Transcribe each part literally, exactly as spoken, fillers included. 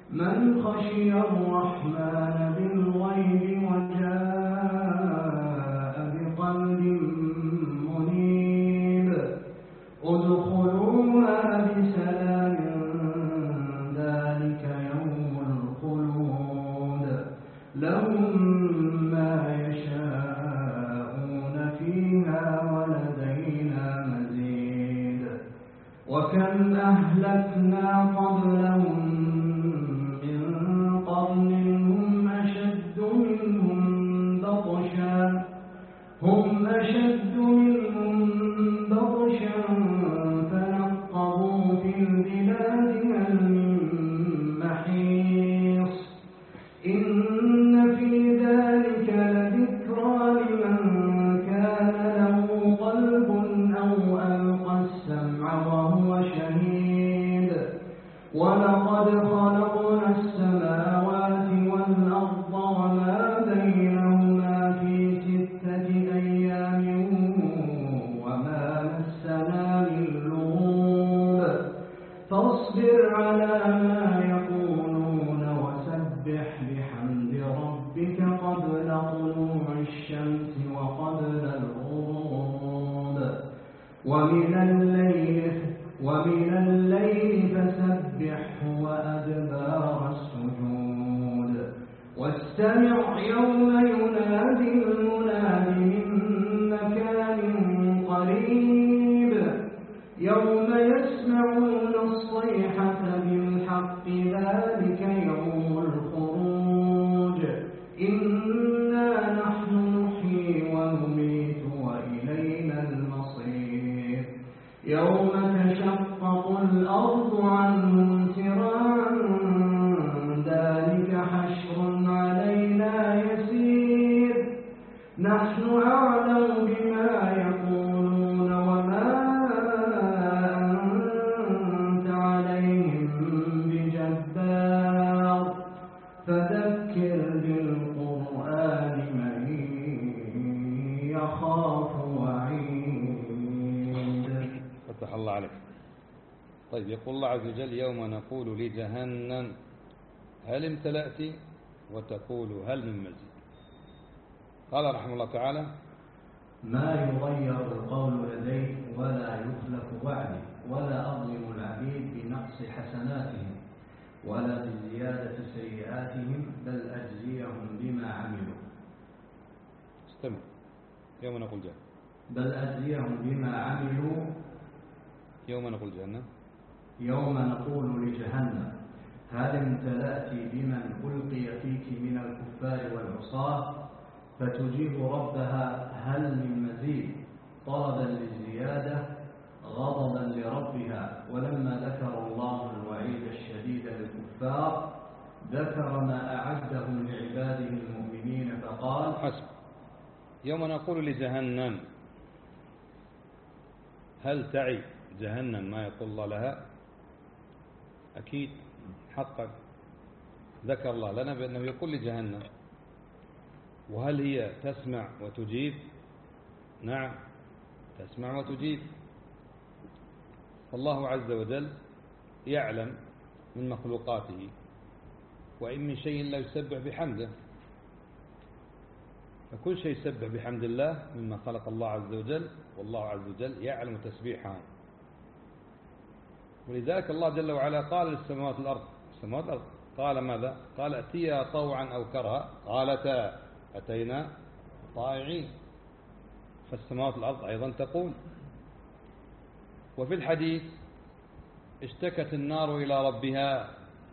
من خشي الرحمن بالغيب وجاء بقلب منيب ادخلوها بسلام ذلك يوم الخلود لهم ما يشاءون فيها ولدينا مزيد وكم أهلكنا قبلهم من قرن هم أشد منهم بطشا هم أشد منهم بطشا فنقبوا في البلاد هل من محيص إن في ذلك لذكرى لمن كان له قلب أو ألقى السمع وهو شهيد ولقد خلقنا السماوات والأرض وما بينهما في ستة أيام وما مسنا من لغوب فاصبر على ما يقولون وسبح بحمد ربك قبل طلوع الشمس وقبل الغروب ومن الليل ومن الليل فسبحه وأدبار السجود واستمع يوم ينادي المناد من مكان قريب يوم يسمعون الصيحة بالحق ذلك يوم الخروج إنا نحن نحيي ونميت وإلينا المصير يوم تشقق الأرض عنهم سراعا ذلك حشر علينا يسير نحن أعلم بما يقولون وما أنت عليهم بجبار فذكر بالقرآن من يخاف وعيد. فتح الله عليك. طيب يقول الله عز وجل يوم نقول لجهنم هل امتلأت وتقول هل من مزيد. قال رحمه الله تعالى ما يغير القول لدي ولا يخلف وعدي ولا أظلم العبيد بنقص حسناتهم ولا بزيادة سيئاتهم بل أجزيهم بما عملوا. استمع. يوم نقول جهنم بل أجزيهم بما عملوا. يوم نقول جهنم يوم نقول لجهنم هل امتلأت بمن ألقي فيك من الكفار والعصاة فتجيب ربها هل من مزيد طلبا للزيادة غضبا لربها ولما ذكر الله الوعيد الشديد للكفار ذكر ما أعدهم لعباده المؤمنين فقال حسب. يوم نقول لجهنم هل تعي جهنم ما يقول الله لها؟ أكيد حقا ذكر الله لنا بأنه يقول لجهنم. وهل هي تسمع وتجيب؟ نعم تسمع وتجيب. الله عز وجل يعلم من مخلوقاته وإن من شيء لا يسبح بحمده فكل شيء يسبح بحمد الله مما خلق الله عز وجل والله عز وجل يعلم تسبيحها. ولذلك الله جل وعلا قال للسماوات والأرض السماوات والأرض قال ماذا؟ قال أتيا طوعا أو كرها قالتا أتينا طائعين. فالسماوات والأرض أيضا تقول. وفي الحديث اشتكت النار إلى ربها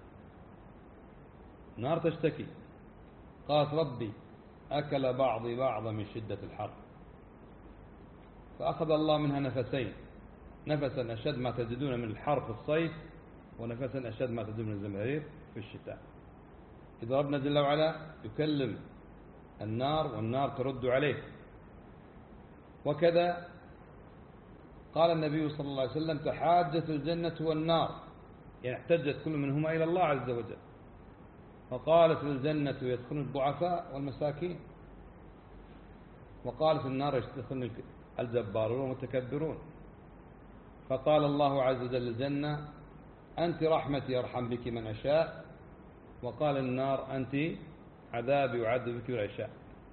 نار تشتكي قالت ربي أكل بعضي بعضا من شدة الحر فأخذ الله منها نفسين نفسا أشد ما تجدون من الحر في الصيف ونفسا أشد ما تجدون من الزمهرير في الشتاء. إذا ربنا جل وعلا يكلم النار والنار ترد عليه. وكذا قال النبي صلى الله عليه وسلم تحاجت الجنة والنار يعني احتجت كل منهما إلى الله عز وجل فقالت الجنة يدخل الضعفاء والمساكين وقالت النار يدخل الجبارون والمتكبرون. فقال الله عز وجل الجنة أنت رحمتي أرحم بك من أشاء وقال النار أنت عذابي وعذب بك بالعشاء.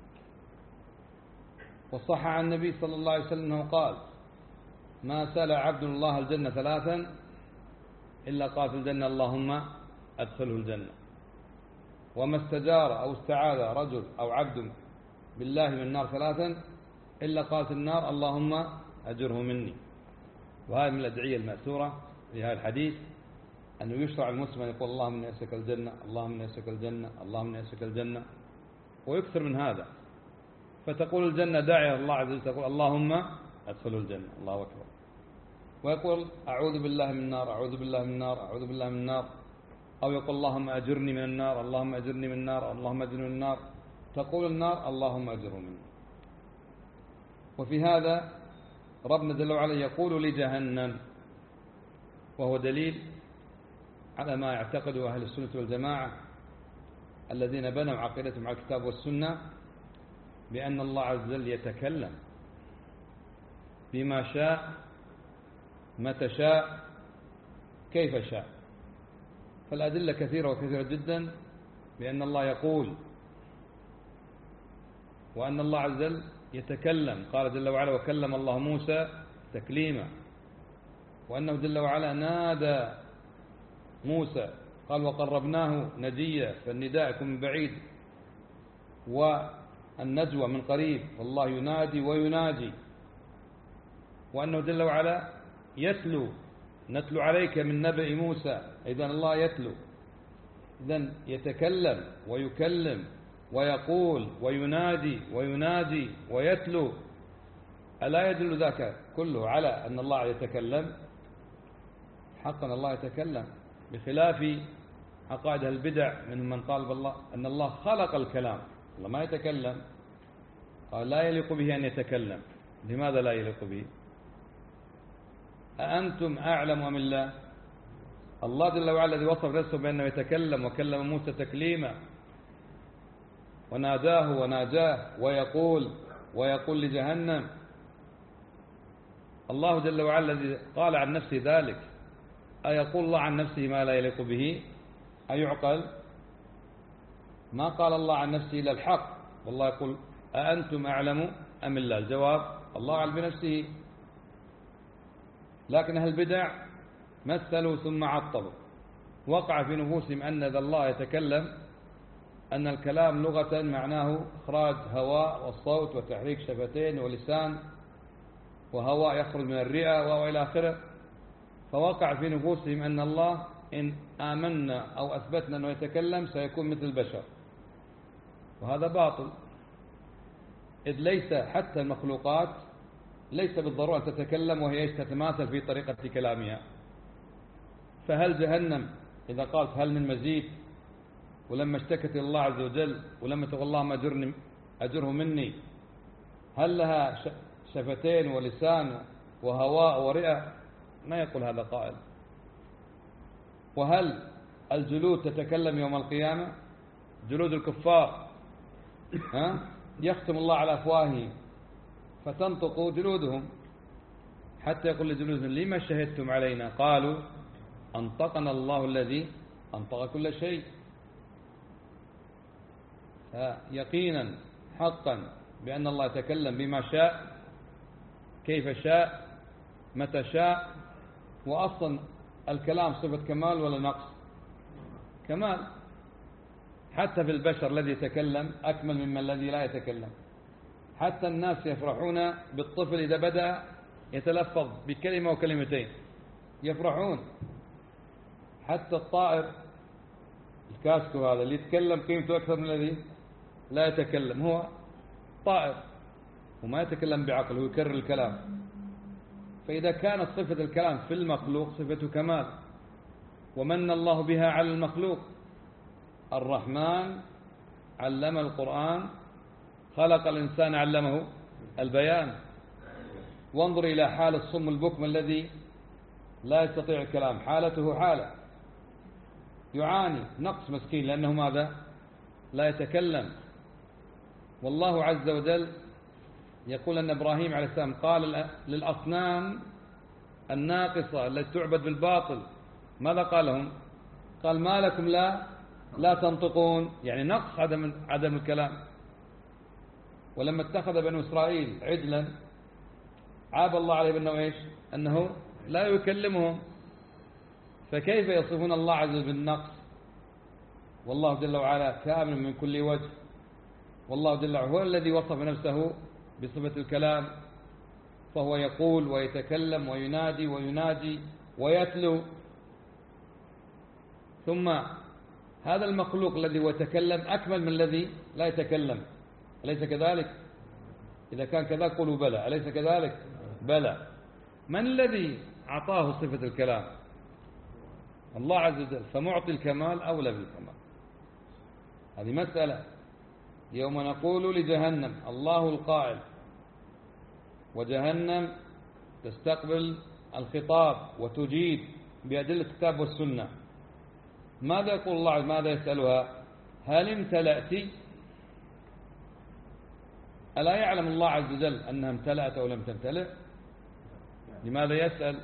وصح عن النبي صلى الله عليه وسلم أنه قال ما سأل عبد الله الجنة ثلاثا إلا قال في الجنة اللهم أدخله الجنة. وما استجار أو استعاذ رجل أو عبد بالله من النار ثلاثا إلا قالت النار اللهم أجره مني. وهذه من الأدعية المأثورة في هذا الحديث، أنه يشرع المسلم أن يقول اللهم إني أسألك الجنة، اللهم إني أسألك الجنة، اللهم إني أسألك الجنة، ويكثر من هذا. فتقول الجنة داعية الله عز وجل تقول اللهم أدخله الجنة، الله أكبر. ويقول أعوذ بالله من النار، أعوذ بالله من النار، أعوذ بالله من النار. أو يقول اللهم أجرني من النار، اللهم أجرني من النار، اللهم أجرني من النار. تقول النار اللهم أجره مني. وفي هذا ربنا جل وعلا يقول لجهنم، وهو دليل على ما يعتقده أهل السنة والجماعة الذين بنوا عقيدتهم على الكتاب والسنة، بأن الله عز وجل يتكلم بما شاء متى شاء كيف شاء. فالأدلة كثيرة وكثيرة جدا بأن الله يقول، وأن الله عز وجل يتكلم. قال جل وعلا وكلم الله موسى تكليما، وأنه جل وعلا نادى موسى، قال وقربناه نجيا، فالنداء يكون من بعيد والنجوى من قريب، والله ينادي ويناجي. وأنه جل وعلا يتلو، نتلو عليك من نبأ موسى، إذن الله يتلو، إذن يتكلم ويكلم ويقول وينادي وينادي ويتلو. ألا يدل ذاك كله على أن الله يتكلم؟ حقا الله يتكلم، بخلاف عقائد البدع منهم من قال بالله أن الله خلق الكلام. الله ما يتكلم، قال لا يليق به أن يتكلم. لماذا لا يليق به؟ أأنتم أعلم أم الله؟ الله جل وعلا الذي وصف نفسه بأنه يتكلم وكلم موسى تكليما وناداه وناجاه ويقول ويقول لجهنم. الله جل وعلا الذي قال عن نفسه ذلك، أيقول الله عن نفسه ما لا يليق به؟ أيعقل؟ ما قال الله عن نفسه إلا الحق. والله يقول أأنتم أعلم أم الله؟ الجواب الله أعلم بنفسه. لكن أهل البدع مثلوا ثم عطلوا. وقع في نفوسهم أن ذا الله يتكلم، أن الكلام لغة معناه إخراج هواء والصوت وتحريك شفتين ولسان وهواء يخرج من الرئة وإلى آخره. فوقع في نفوسهم أن الله إن آمنا أو أثبتنا أنه يتكلم سيكون مثل البشر، وهذا باطل. إذ ليس حتى المخلوقات ليس بالضرورة أن تتكلم وهي تتماثل في طريقة كلامها. فهل جهنم إذا قالت هل من مزيد، ولما اشتكت إلى الله عز وجل ولما تقول اللهم أجرني أجره مني، هل لها شفتين ولسان وهواء ورئة؟ ما يقول هذا قائل. وهل الجلود تتكلم يوم القيامة؟ جلود الكفار ها؟ يختم الله على أفواههم فتنطق جلودهم، حتى يقول لجلودهم لما شهدتم علينا؟ قالوا أنطقنا الله الذي أنطق كل شيء. يقينا حقا بأن الله يتكلم بما شاء كيف شاء متى شاء. وأصلا الكلام صفة كمال ولا نقص؟ كمال. حتى في البشر الذي يتكلم أكمل مما الذي لا يتكلم. حتى الناس يفرحون بالطفل إذا بدأ يتلفظ بكلمة وكلمتين يفرحون. حتى الطائر الكاسكو هذا اللي يتكلم قيمته أكثر من الذي لا يتكلم، هو طائر وما يتكلم بعقل، هو يكرر الكلام. فإذا كانت صفة الكلام في المخلوق صفة كمال ومن الله بها على المخلوق، الرحمن علم القرآن، خلق الإنسان علمه البيان. وانظر إلى حال الصم البكم الذي لا يستطيع الكلام، حالته حالة يعاني نقص مسكين لأنه ماذا؟ لا يتكلم. والله عز وجل يقول أن إبراهيم عليه السلام قال للأصنام الناقصة التي تعبد بالباطل، ماذا قال لهم؟ قال ما لكم لا لا تنطقون، يعني نقص عدم عدم الكلام. ولما اتخذ بنو إسرائيل عجلا عاب الله عليه بأنه إيش؟ أنه لا يكلمهم، فكيف يصفون الله عز وجل بالنقص والله جل وعلا كامل من كل وجه؟ والله جل وعلا هو الذي وصف نفسه بصفة الكلام، فهو يقول ويتكلم وينادي ويناجي ويتلو. ثم هذا المخلوق الذي هو يتكلم أكمل من الذي لا يتكلم، أليس كذلك؟ إذا كان كذا قولوا بلى، أليس كذلك؟ بلى. من الذي أعطاه صفة الكلام؟ الله عز وجل، فمعطي الكمال أولى بالكمال. هذه مسألة. يوم نقول لجهنم، الله القائل، وجهنم تستقبل الخطاب وتجيب بأدلة الكتاب والسنة. ماذا يقول الله؟ ماذا يسألها؟ هل امتلأت؟ ألا يعلم الله عز وجل أنها امتلأت أو لم تمتلئ؟ لماذا يسأل؟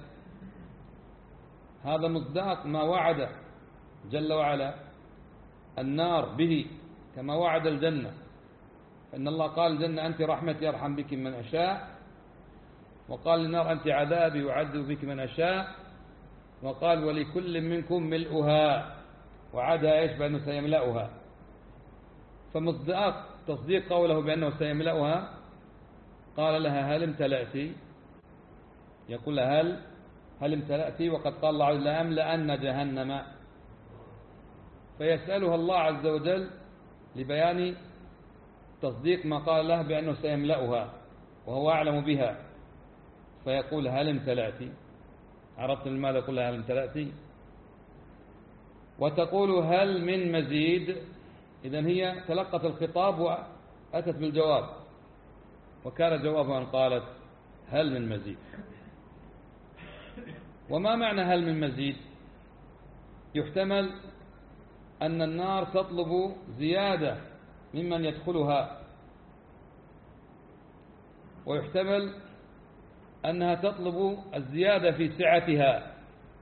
هذا مصداق ما وعد جل وعلا النار به كما وعد الجنة. إن الله قال الجنة أنت رحمتي أرحم بك من أشاء، وقال للنار أنت عذابي يعذب بك من أشاء، وقال ولكل منكم ملؤها، وعدها إيش؟ بأنه سيملأها. فمصداق تصديق قوله بأنه سيملأها قال لها هل امتلأت؟ يقول لها هل هل امتلأت؟ وقد قال الله عز وجل لأملأن جهنم. فيسألها الله عز وجل لبيان تصديق ما قال له بأنه سيملأها وهو أعلم بها، فيقول هل امتلأت؟ عرفت لماذا يقول هل امتلأت؟ وتقول هل من مزيد؟ إذن هي تلقت الخطاب وأتت بالجواب، وكان جوابها أن قالت هل من مزيد. وما معنى هل من مزيد؟ يحتمل أن النار تطلب زيادة ممن يدخلها، ويحتمل أنها تطلب الزيادة في سعتها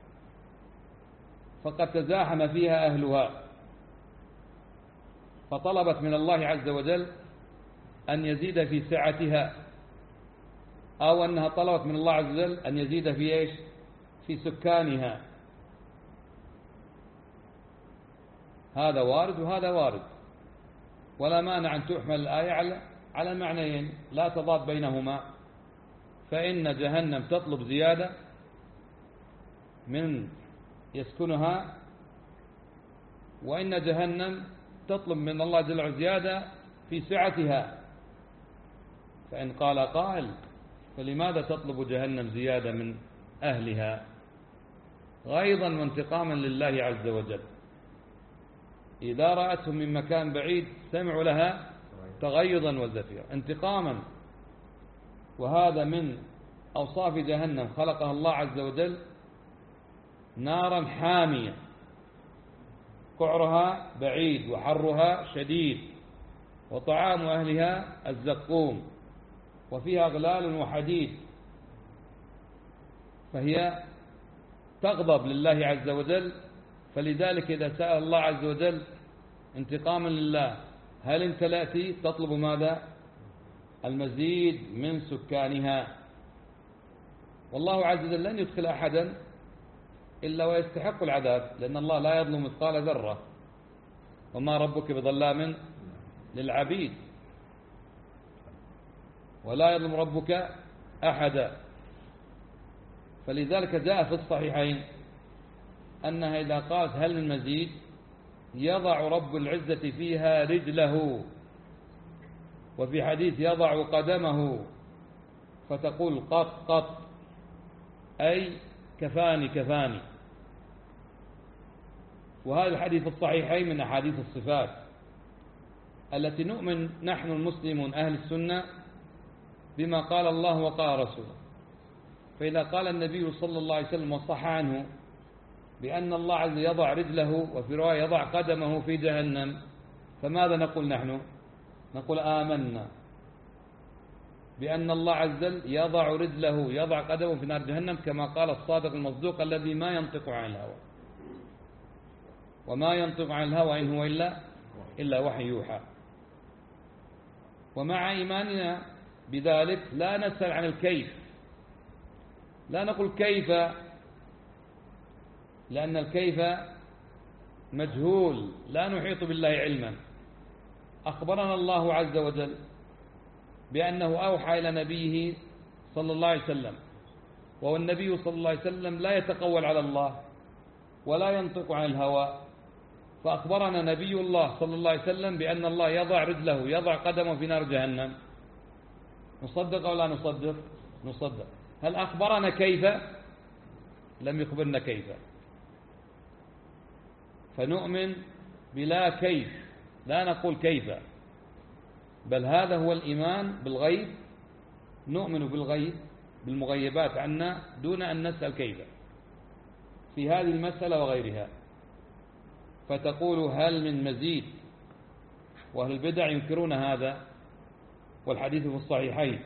فقد تزاحم فيها أهلها، فطلبت من الله عز وجل أن يزيد في سعتها، أو أنها طلبت من الله عز وجل أن يزيد في إيش؟ في سكانها. هذا وارد وهذا وارد، ولا مانع أن تحمل الآية على على معنيين لا تضاد بينهما. فإن جهنم تطلب زيادة من يسكنها، وإن جهنم تطلب من الله جل وعلا زيادة في سعتها. فإن قال قائل فلماذا تطلب جهنم زيادة من أهلها؟ غيظا وانتقاما لله عز وجل. إذا رأتهم من مكان بعيد سمعوا لها تغيظا وزفيرا، انتقاما. وهذا من أوصاف جهنم، خلقها الله عز وجل نارا حامية قعرها بعيد وحرها شديد، وطعام أهلها الزقوم، وفيها أغلال وحديد. فهي تغضب لله عز وجل، فلذلك إذا سأل الله عز وجل انتقاما لله هل امتلأت؟ تطلب ماذا؟ المزيد من سكانها. والله عز وجل لن يدخل أحدا إلا ويستحق العذاب، لأن الله لا يظلم مثقال ذرة، وما ربك بظلام للعبيد، ولا يظلم ربك أحدا. فلذلك جاء في الصحيحين أنها إذا قالت هل من مزيد يضع رب العزة فيها رجله، وفي حديث يضع قدمه فتقول قط قط، أي كفاني كفاني. وهذا الحديث في الصحيحين من أحاديث الصفات التي نؤمن نحن المسلمون أهل السنة بما قال الله وقال رسوله. فإذا قال النبي صلى الله عليه وسلم وصح عنه بأن الله عز وجل يضع رجله، وفي رواية يضع قدمه في جهنم، فماذا نقول نحن؟ نقول آمنا بأن الله عز وجل يضع رجله يضع قدمه في نار جهنم، كما قال الصادق المصدوق الذي ما ينطق عن الهوى. وما ينطق عن الهوى إن هو إلا إلا وحي يوحى. ومع إيماننا بذلك لا نسأل عن الكيف، لا نقول كيف، لأن الكيف مجهول لا نحيط بالله علما. أخبرنا الله عز وجل بأنه أوحى إلى نبيه صلى الله عليه وسلم، وهو النبي صلى الله عليه وسلم لا يتقول على الله ولا ينطق عن الهوى. فأخبرنا نبي الله صلى الله عليه وسلم بأن الله يضع رجله يضع قدمه في نار جهنم. نصدق أو لا نصدق؟ نصدق. هل أخبرنا كيف؟ لم يخبرنا كيف. فنؤمن بلا كيف، لا نقول كيف، بل هذا هو الإيمان بالغيب. نؤمن بالغيب بالمغيبات عنا دون أن نسأل كيف في هذه المسألة وغيرها. فتقول هل من مزيد؟ وأهل البدع ينكرون هذا، والحديث في الصحيحين.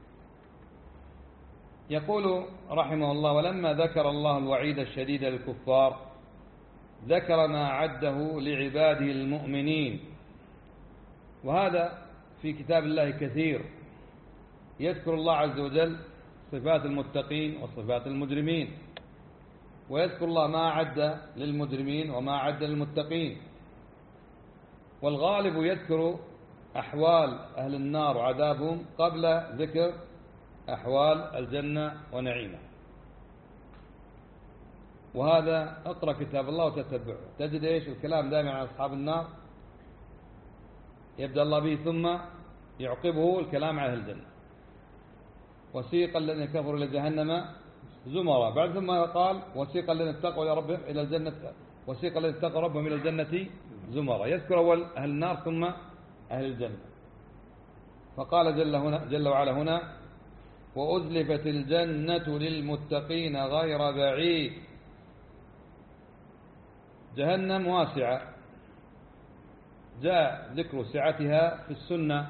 يقول رحمه الله: ولما ذكر الله الوعيد الشديد للكفار ذكر ما عده لعباده المؤمنين. وهذا في كتاب الله كثير، يذكر الله عز وجل صفات المتقين وصفات المجرمين، ويذكر الله ما عد للمجرمين وما عد للمتقين. والغالب يذكر أحوال أهل النار وعذابهم قبل ذكر أحوال الجنة ونعيمه. وهذا اقرأ كتاب الله وتتبعه تجد إيش الكلام دائما عن أصحاب النار، يبدأ الله به ثم يعقبه الكلام عن أهل الجنة. وسيق الذين كفروا إلى جهنم زمرا، بعد ثم قال وسيق الذين اتقوا إلى ربهم إلى الجنة، وسيق الذين اتقوا ربهم إلى الجنة زمرا. يذكر أول أهل النار ثم أهل الجنة. فقال جل, هنا جل وعلا هنا: وأزلفت الجنة للمتقين غير بعيد. جهنم واسعة، جاء ذكر سعتها في السنة،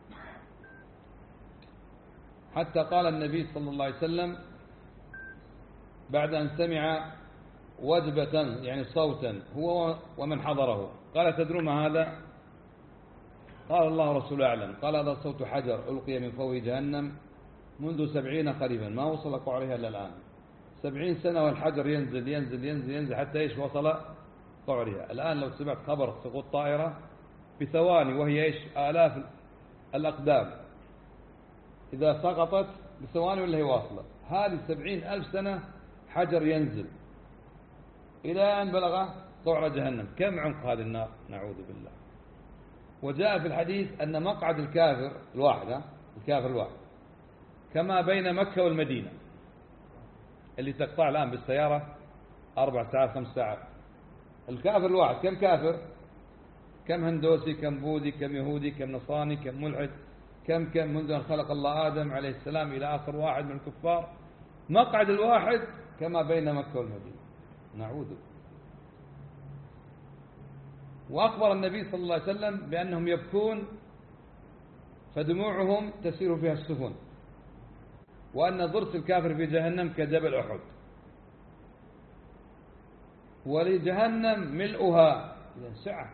حتى قال النبي صلى الله عليه وسلم بعد أن سمع وجبة يعني صوتا هو ومن حضره، قال: تدرون ما هذا؟ قال: الله ورسوله أعلم. قال: هذا صوت حجر ألقي من فوق جهنم منذ سبعين قريبا ما وصل قعرها إلا الآن. سبعين سنة والحجر ينزل ينزل ينزل ينزل حتى إيش وصل قعرها. الآن لو سمعت خبر سقوط طائرة بثواني وهي إيش آلاف الأقدام، إذا سقطت بثواني ولا هي واصلة. هذه سبعين ألف سنة حجر ينزل إلى أن بلغ قعر جهنم. كم عمق هذه النار؟ نعوذ بالله. وجاء في الحديث أن مقعد الكافر الواحد الكافر الواحد كما بين مكة والمدينة، اللي تقطع الآن بالسيارة أربع ساعات خمس ساعات. الكافر الواحد كم كافر؟ كم هندوسي، كم بوذي، كم يهودي، كم نصراني، كم ملحد، كم كم منذ أن خلق الله آدم عليه السلام إلى آخر واحد من الكفار. مقعد الواحد كما بين مكة والمدينة. نعوذ. وأخبر النبي صلى الله عليه وسلم بأنهم يبكون فدموعهم تسير فيها السفن، وأن ضرس الكافر في جهنم كجبل أحد، ولجهنم ملؤها سعة.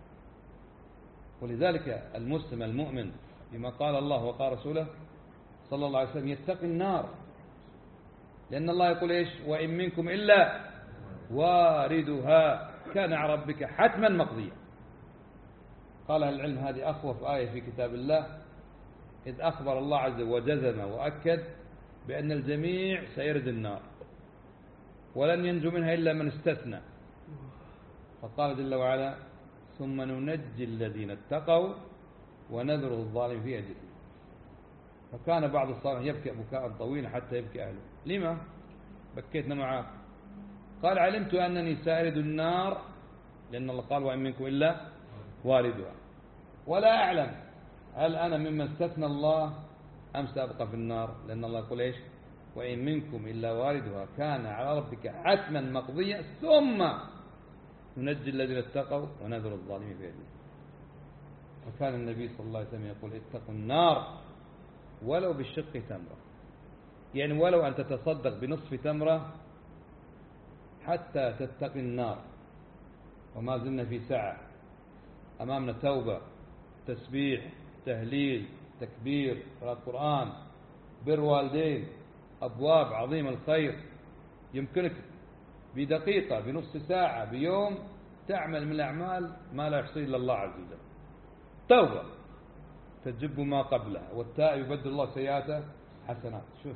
ولذلك المسلم المؤمن بما قال الله وقال رسوله صلى الله عليه وسلم يتقي النار، لأن الله يقول إيش؟ وإن منكم إلا واردها كان على ربك حتما مقضيا. قال أهل العلم هذه أخوف آية في كتاب الله، إذ أخبر الله عز وجل وجزم وأكد بأن الجميع سيرد النار ولن ينجو منها إلا من استثنى. فقال جل وعلا: ثم ننجي الذين اتقوا ونذر الظالمين فيها جثيا. فكان بعض الصالحين يبكي بكاء طويلا حتى يبكي أهله. لما بكيتنا معاك؟ قال: علمت أنني سائرد النار، لأن الله قال: وإن منكم إلا واردها، ولا أعلم هل أنا ممن استثنى الله أم سأبقى في النار، لأن الله يقول إيش؟ وإن منكم إلا واردها كان على ربك حتما مقضيا ثم ننجي الذين اتقوا ونذر الظالمين فيها جثيا. وكان النبي صلى الله عليه وسلم يقول: اتقوا النار ولو بالشق تمرة، يعني ولو أن تتصدق بنصف تمرة حتى تتقي النار. وما زلنا في ساعة، أمامنا توبة، تسبيح، تهليل، تكبير، قراءة قرآن، بر والدين، أبواب عظيمة الخير. يمكنك بدقيقة، بنصف ساعة، بيوم تعمل من الأعمال ما لا يحصي إلا الله عز وجل. توبة تجب ما قبلها، والتائب يبدل الله سيئاته حسنات. شوف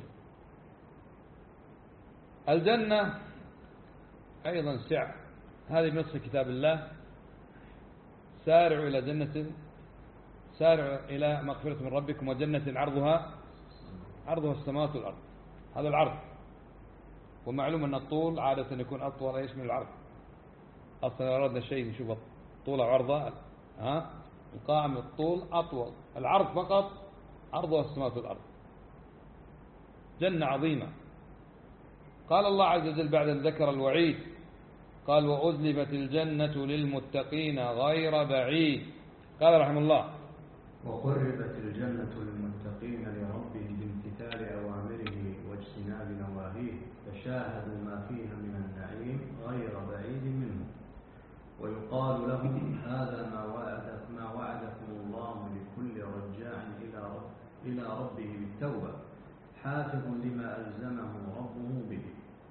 الجنة أيضا سعة، هذه بنص كتاب الله: سارعوا إلى جنة، سارعوا إلى مغفرة من ربكم وجنة عرضها عرضها السماوات والأرض. هذا العرض، ومعلوم أن الطول عادة يكون أطول إيش من العرض. أصلا لو أردنا شيء نشوف الطول عرضه، ها القائم الطول أطول، العرض فقط عرضها السماوات والأرض. جنة عظيمة. قال الله عز وجل بعد أن ذكر الوعيد قال: وأزلفت الجنة للمتقين غير بعيد. قال رحمه الله: وقربت الجنة للمتقين لربهم بامتثال أوامره واجتناب نواهيه، فشاهدوا ما فيها من النعيم غير بعيد منه. ويقال لهم: هذا ما وعد ما وعدكم الله لكل رجاع إلى رب إلى ربه بالتوبة، حافظ لما ألزمه ربه به.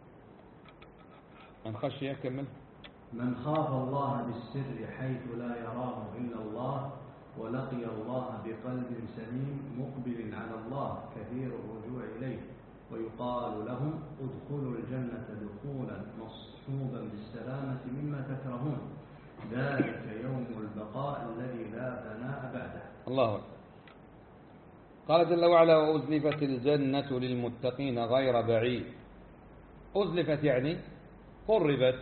من خشي يكمل: من خاف الله بالسر حيث لا يراه إلا الله، ولقي الله بقلب سليم مقبل على الله كثير الرجوع إليه. ويقال لهم: ادخلوا الجنة دخولا مصحوبا بالسلامة مما تكرهون، ذلك يوم البقاء الذي لا فناء بعده. الله أكبر. قال جل وعلا: وأزلفت الجنة للمتقين غير بعيد. أزلفت يعني قربت،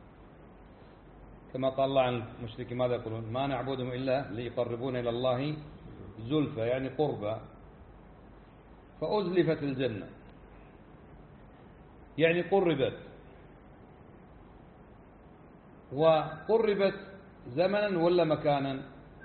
كما قال الله عن المشركين ماذا يقولون؟ ما نعبدهم إلا ليقربون إلى الله زلفى، يعني قربا. فأزلفت الجنة يعني قربت، وقربت زمنا ولا مكانا؟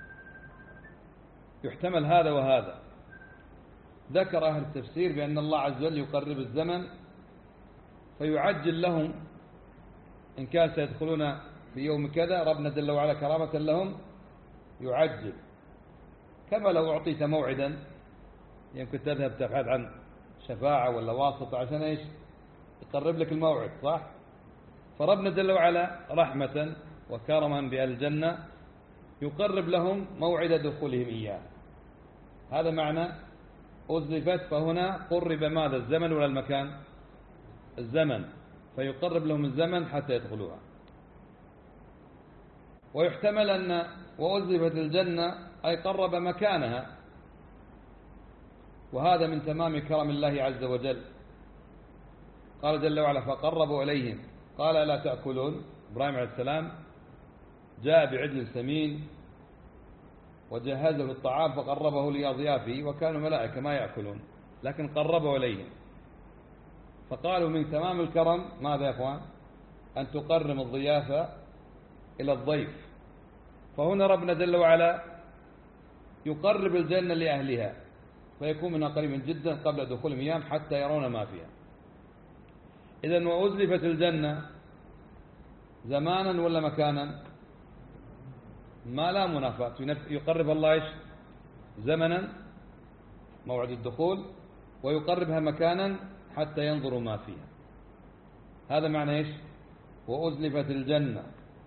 يحتمل هذا وهذا. ذكر أهل التفسير بأن الله عز وجل يقرب الزمن فيعجل لهم، إن كان سيدخلون في يوم كذا ربنا جل وعلا كرامة لهم يعجل، كما لو أعطيت موعدا يمكن تذهب تبحث عن شفاعة ولا واسطة عشان إيش؟ يقرب لك الموعد، صح؟ فربنا جل وعلا رحمة وكرما بالجنة يقرب لهم موعد دخولهم إياه. هذا معنى أزلفت. فهنا قرب ماذا؟ الزمن ولا المكان؟ الزمن، فيقرب لهم الزمن حتى يدخلوها. ويحتمل أن وأزلفت الجنة أي قرب مكانها، وهذا من تمام كرم الله عز وجل. قال جل وعلا: فقربوا إليهم قال: ألا تأكلون؟ إبراهيم عليه السلام جاء بعجل سمين وجهزه الطعام فقربه لأضيافه، وكانوا ملائكة ما يأكلون، لكن قربوا إليهم. فقالوا من تمام الكرم ماذا يا أخوان؟ أن تقرم الضيافة إلى الضيف. فهنا ربنا جل وعلا يقرب الجنة لأهلها فيكون منها قريبا جدا قبل دخول الأيام حتى يرون ما فيها. إذن وأزلفت الجنة زمانا ولا مكانا؟ ما لا منافاة. يقرب الله إيش؟ زمنا موعد الدخول، ويقربها مكانا حتى ينظروا ما فيها. هذا معنى إيش؟ وأزلفت الجنة.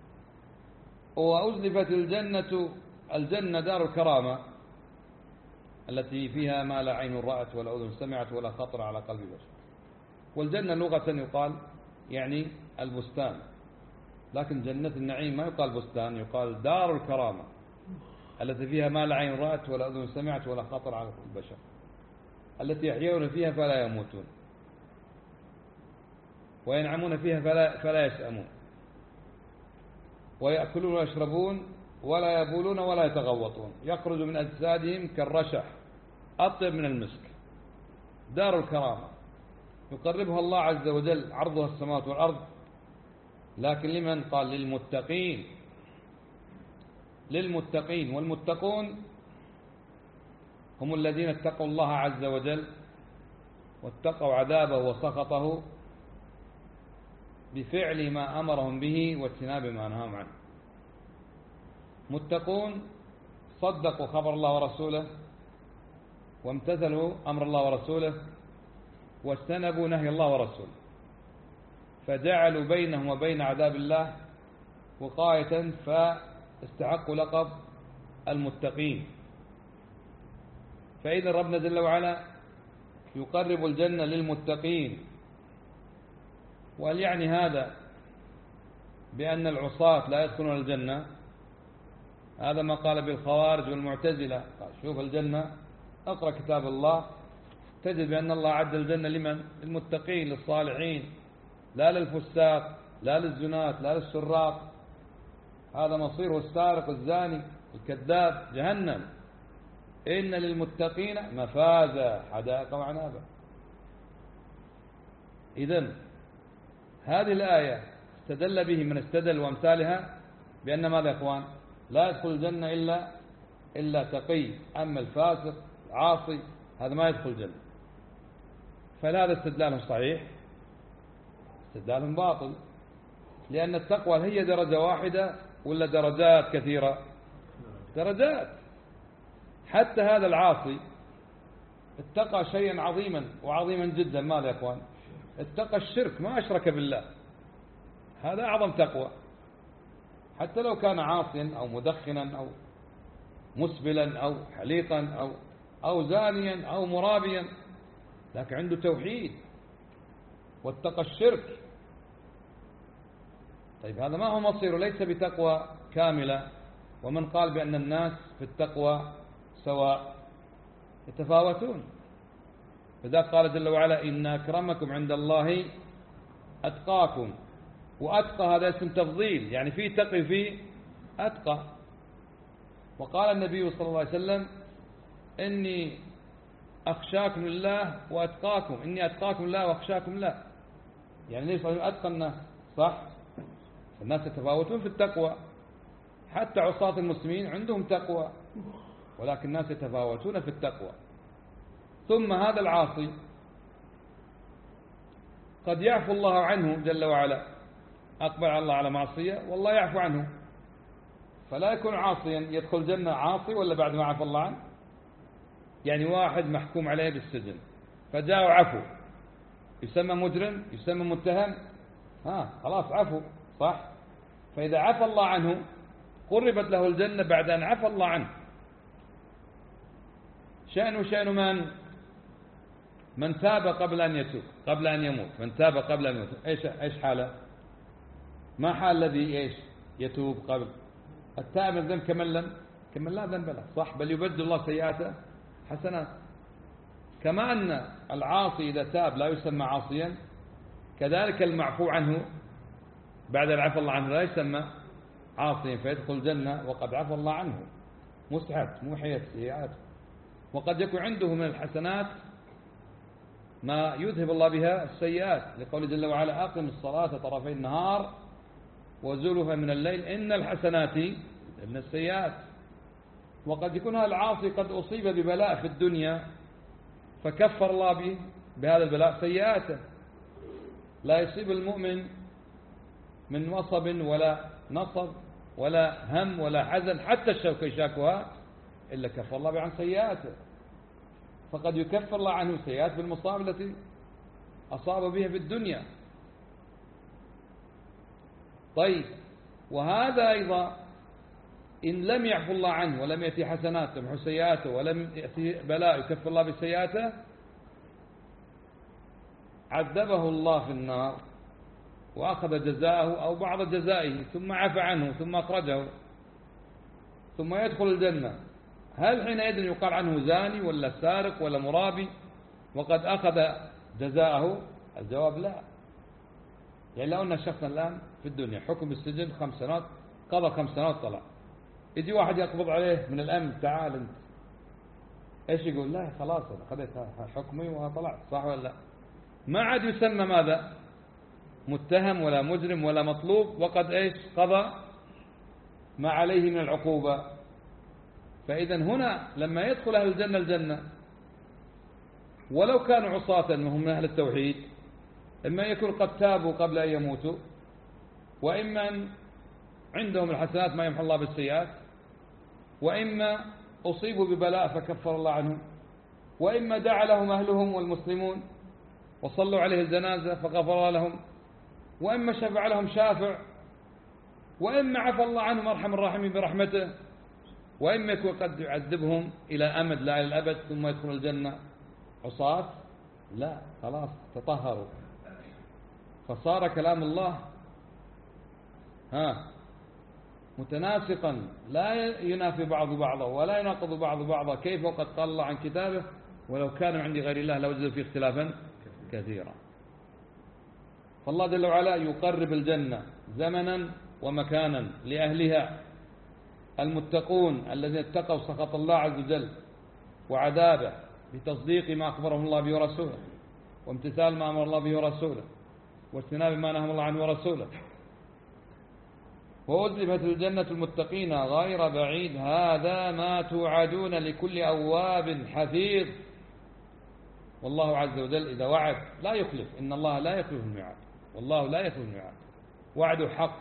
وأزلفت الجنة، الجنة دار الكرامة التي فيها ما لا عين رأت ولا أذن سمعت ولا خطر على قلب بشر. والجنة لغة يقال يعني البستان، لكن جنة النعيم ما يقال بستان، يقال دار الكرامة التي فيها ما لا عين رأت ولا أذن سمعت ولا خطر على قلب بشر، التي يحيون فيها فلا يموتون وينعمون فيها فلا, فلا يسأمون ويأكلون ويشربون ولا يبولون ولا يتغوطون، يخرج من أجسادهم كالرشح أطيب من المسك. دار الكرامة يقربها الله عز وجل، عرضها السماوات والأرض، لكن لمن؟ قال للمتقين. للمتقين، والمتقون هم الذين اتقوا الله عز وجل واتقوا عذابه وسخطه بفعل ما أمرهم به واجتناب ما نهاهم عنه. متقون صدقوا خبر الله ورسوله وامتثلوا أمر الله ورسوله واجتنبوا نهي الله ورسوله، فجعلوا بينهم وبين عذاب الله وقاية، فاستحقوا لقب المتقين. فإذا ربنا جل وعلا يقرب الجنة للمتقين. وهل يعني هذا بأن العصاة لا يدخلون الجنة؟ هذا ما قال بالخوارج والمعتزلة. شوف الجنة، اقرأ كتاب الله تجد بأن الله عد الجنة لمن؟ للمتقين للصالحين، لا للفساق لا للزنات لا للسراق. هذا مصيره السارق الزاني الكذاب جهنم. إن للمتقين مفازا حدائق وعنابا. إذن هذه الآية استدل به من استدل وامثالها بأن ماذا يا إخوان؟ لا يدخل الجنة إلا إلا تقي، أما الفاسق عاصي هذا ما يدخل الجنة. فهذا استدلالهم صحيح؟ استدلالهم باطل، لأن التقوى هي درجة واحدة ولا درجات كثيرة؟ درجات. حتى هذا العاصي اتقى شيئا عظيما وعظيما جدا. ماذا يا إخوان؟ اتقى الشرك، ما أشرك بالله، هذا أعظم تقوى. حتى لو كان عاصيا أو مدخنا أو مسبلا أو حليقا أو أو زانيا أو مرابيا، لكن عنده توحيد واتقى الشرك. طيب هذا ما هو مصيره؟ ليس بتقوى كاملة. ومن قال بأن الناس في التقوى سواء؟ يتفاوتون. فذا قال جل وعلا إن أكرمكم عند الله أتقاكم. وأتقى هذا اسم تفضيل، يعني فيه تقي فيه أتقى. وقال النبي صلى الله عليه وسلم إني أخشاكم لله وأتقاكم، إني أتقاكم لله وأخشاكم له. يعني ليس أتقى الناس صح؟ الناس يتفاوتون في التقوى، حتى عصاة المسلمين عندهم تقوى، ولكن الناس يتفاوتون في التقوى. ثم هذا العاصي قد يعفو الله عنه جل وعلا، أقبل على الله على معصية والله يعفو عنه، فلا يكون عاصيا يدخل الجنة عاصي ولا بعد ما عفو الله عنه. يعني واحد محكوم عليه بالسجن فجاء عفو، يسمى مجرم؟ يسمى متهم؟ ها خلاص عفو صح. فإذا عفى الله عنه قربت له الجنة بعد أن عفى الله عنه. شأنه شأن من؟ من تاب قبل أن يتوب، قبل أن يموت. من تاب قبل أن يموت إيش إيش حاله؟ ما حال الذي إيش يتوب قبل؟ التائب من الذنب كمن لم كمن لا ذنب له صح، بل يبدل الله سيئاته حسنات. كما أن العاصي إذا تاب لا يسمى عاصيا، كذلك المعفو عنه بعد العفو الله عنه لا يسمى عاصيا فيدخل الجنة وقد عفى الله عنه، مسحت موحية سيئاته. وقد يكون عنده من الحسنات ما يذهب الله بها السيئات، لقوله جل وعلا أقم الصلاة طرفي النهار وزلفا من الليل إن الحسنات من السيئات. وقد يكون هذا العاصي قد أصيب ببلاء في الدنيا فكفر الله به بهذا البلاء سيئاته. لا يصيب المؤمن من وصب ولا نصب ولا هم ولا حزن حتى الشوكة يشاكها إلا كفر الله به عن سيئاته. فقد يكفر الله عنه سيئات بالمصائب التي أصاب بها في الدنيا. طيب وهذا أيضا إن لم يعفو الله عنه ولم يأتي حسنات تمحو سيئاته ولم يأتي بلاء يكفر الله بسيئاته، عذبه الله في النار وأخذ جزاءه أو بعض جزائه ثم عفى عنه ثم أخرجه ثم يدخل الجنة. هل حينئذ يقال عنه زاني ولا سارق ولا مرابي وقد أخذ جزاءه؟ الجواب لا. يعني لو أن الشخص الآن في الدنيا حكم السجن خمس سنوات، قضى خمس سنوات طلع، يجي واحد يقبض عليه من الأمن تعال أنت، إيش يقول؟ لا خلاص أنا خذيت حكمي وطلعت صح ولا لا؟ ما عاد يسمى ماذا؟ متهم ولا مجرم ولا مطلوب، وقد إيش قضى ما عليه من العقوبة. فإذا هنا لما يدخل أهل الجنة الجنة ولو كانوا عصاة وهم من أهل التوحيد، إما يكون قد تابوا قبل أن يموتوا، وإما عندهم الحسنات ما يمحو الله بالسيئات، وإما أصيبوا ببلاء فكفر الله عنهم، وإما دعا لهم أهلهم والمسلمون وصلوا عليه الجنازة فغفر لهم، وإما شفع لهم شافع، وإما عفى الله عنهم أرحم الراحمين برحمته، وإما يكون قد يعذبهم إلى أمد لا إلى الأبد ثم يدخل الجنة عصاة. لا، خلاص تطهروا. فصار كلام الله ها متناسقا لا ينافي بعض بعضا ولا يناقض بعض بعضا. كيف وقد قال الله عن كتابه ولو كان من عند غير الله لوجدوا فيه اختلافا كثيرا. فالله جل وعلا يقرب الجنة زمنا ومكانا لأهلها المتقون الذين اتقوا سخط الله عز وجل وعذابه بتصديق ما أخبرهم الله به ورسوله، وامتثال ما أمر الله به ورسوله، واجتناب ما نهى الله عنه ورسوله. وأزلفت الجنة المتقين غير بعيد هذا ما توعدون لكل أواب حفيظ. والله عز وجل إذا وعد لا يخلف، إن الله لا يخلف الميعاد، والله لا يخلف الميعاد، وعده حق.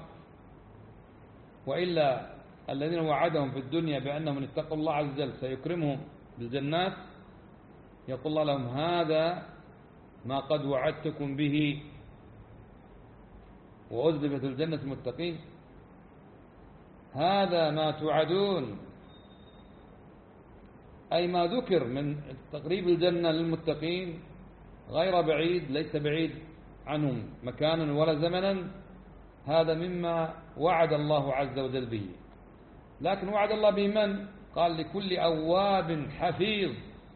وإلا الذين وعدهم في الدنيا بأنهم من اتقوا الله عز وجل سيكرمهم بالجنات يقول الله لهم هذا ما قد وعدتكم به. وأزلفت الجنة المتقين هذا ما توعدون، أي ما ذكر من تقريب الجنة للمتقين غير بعيد، ليس بعيد عنهم مكانا ولا زمنا. هذا مما وعد الله عز وجل به. لكن وعد الله به من؟ قال لكل أواب حفيظ.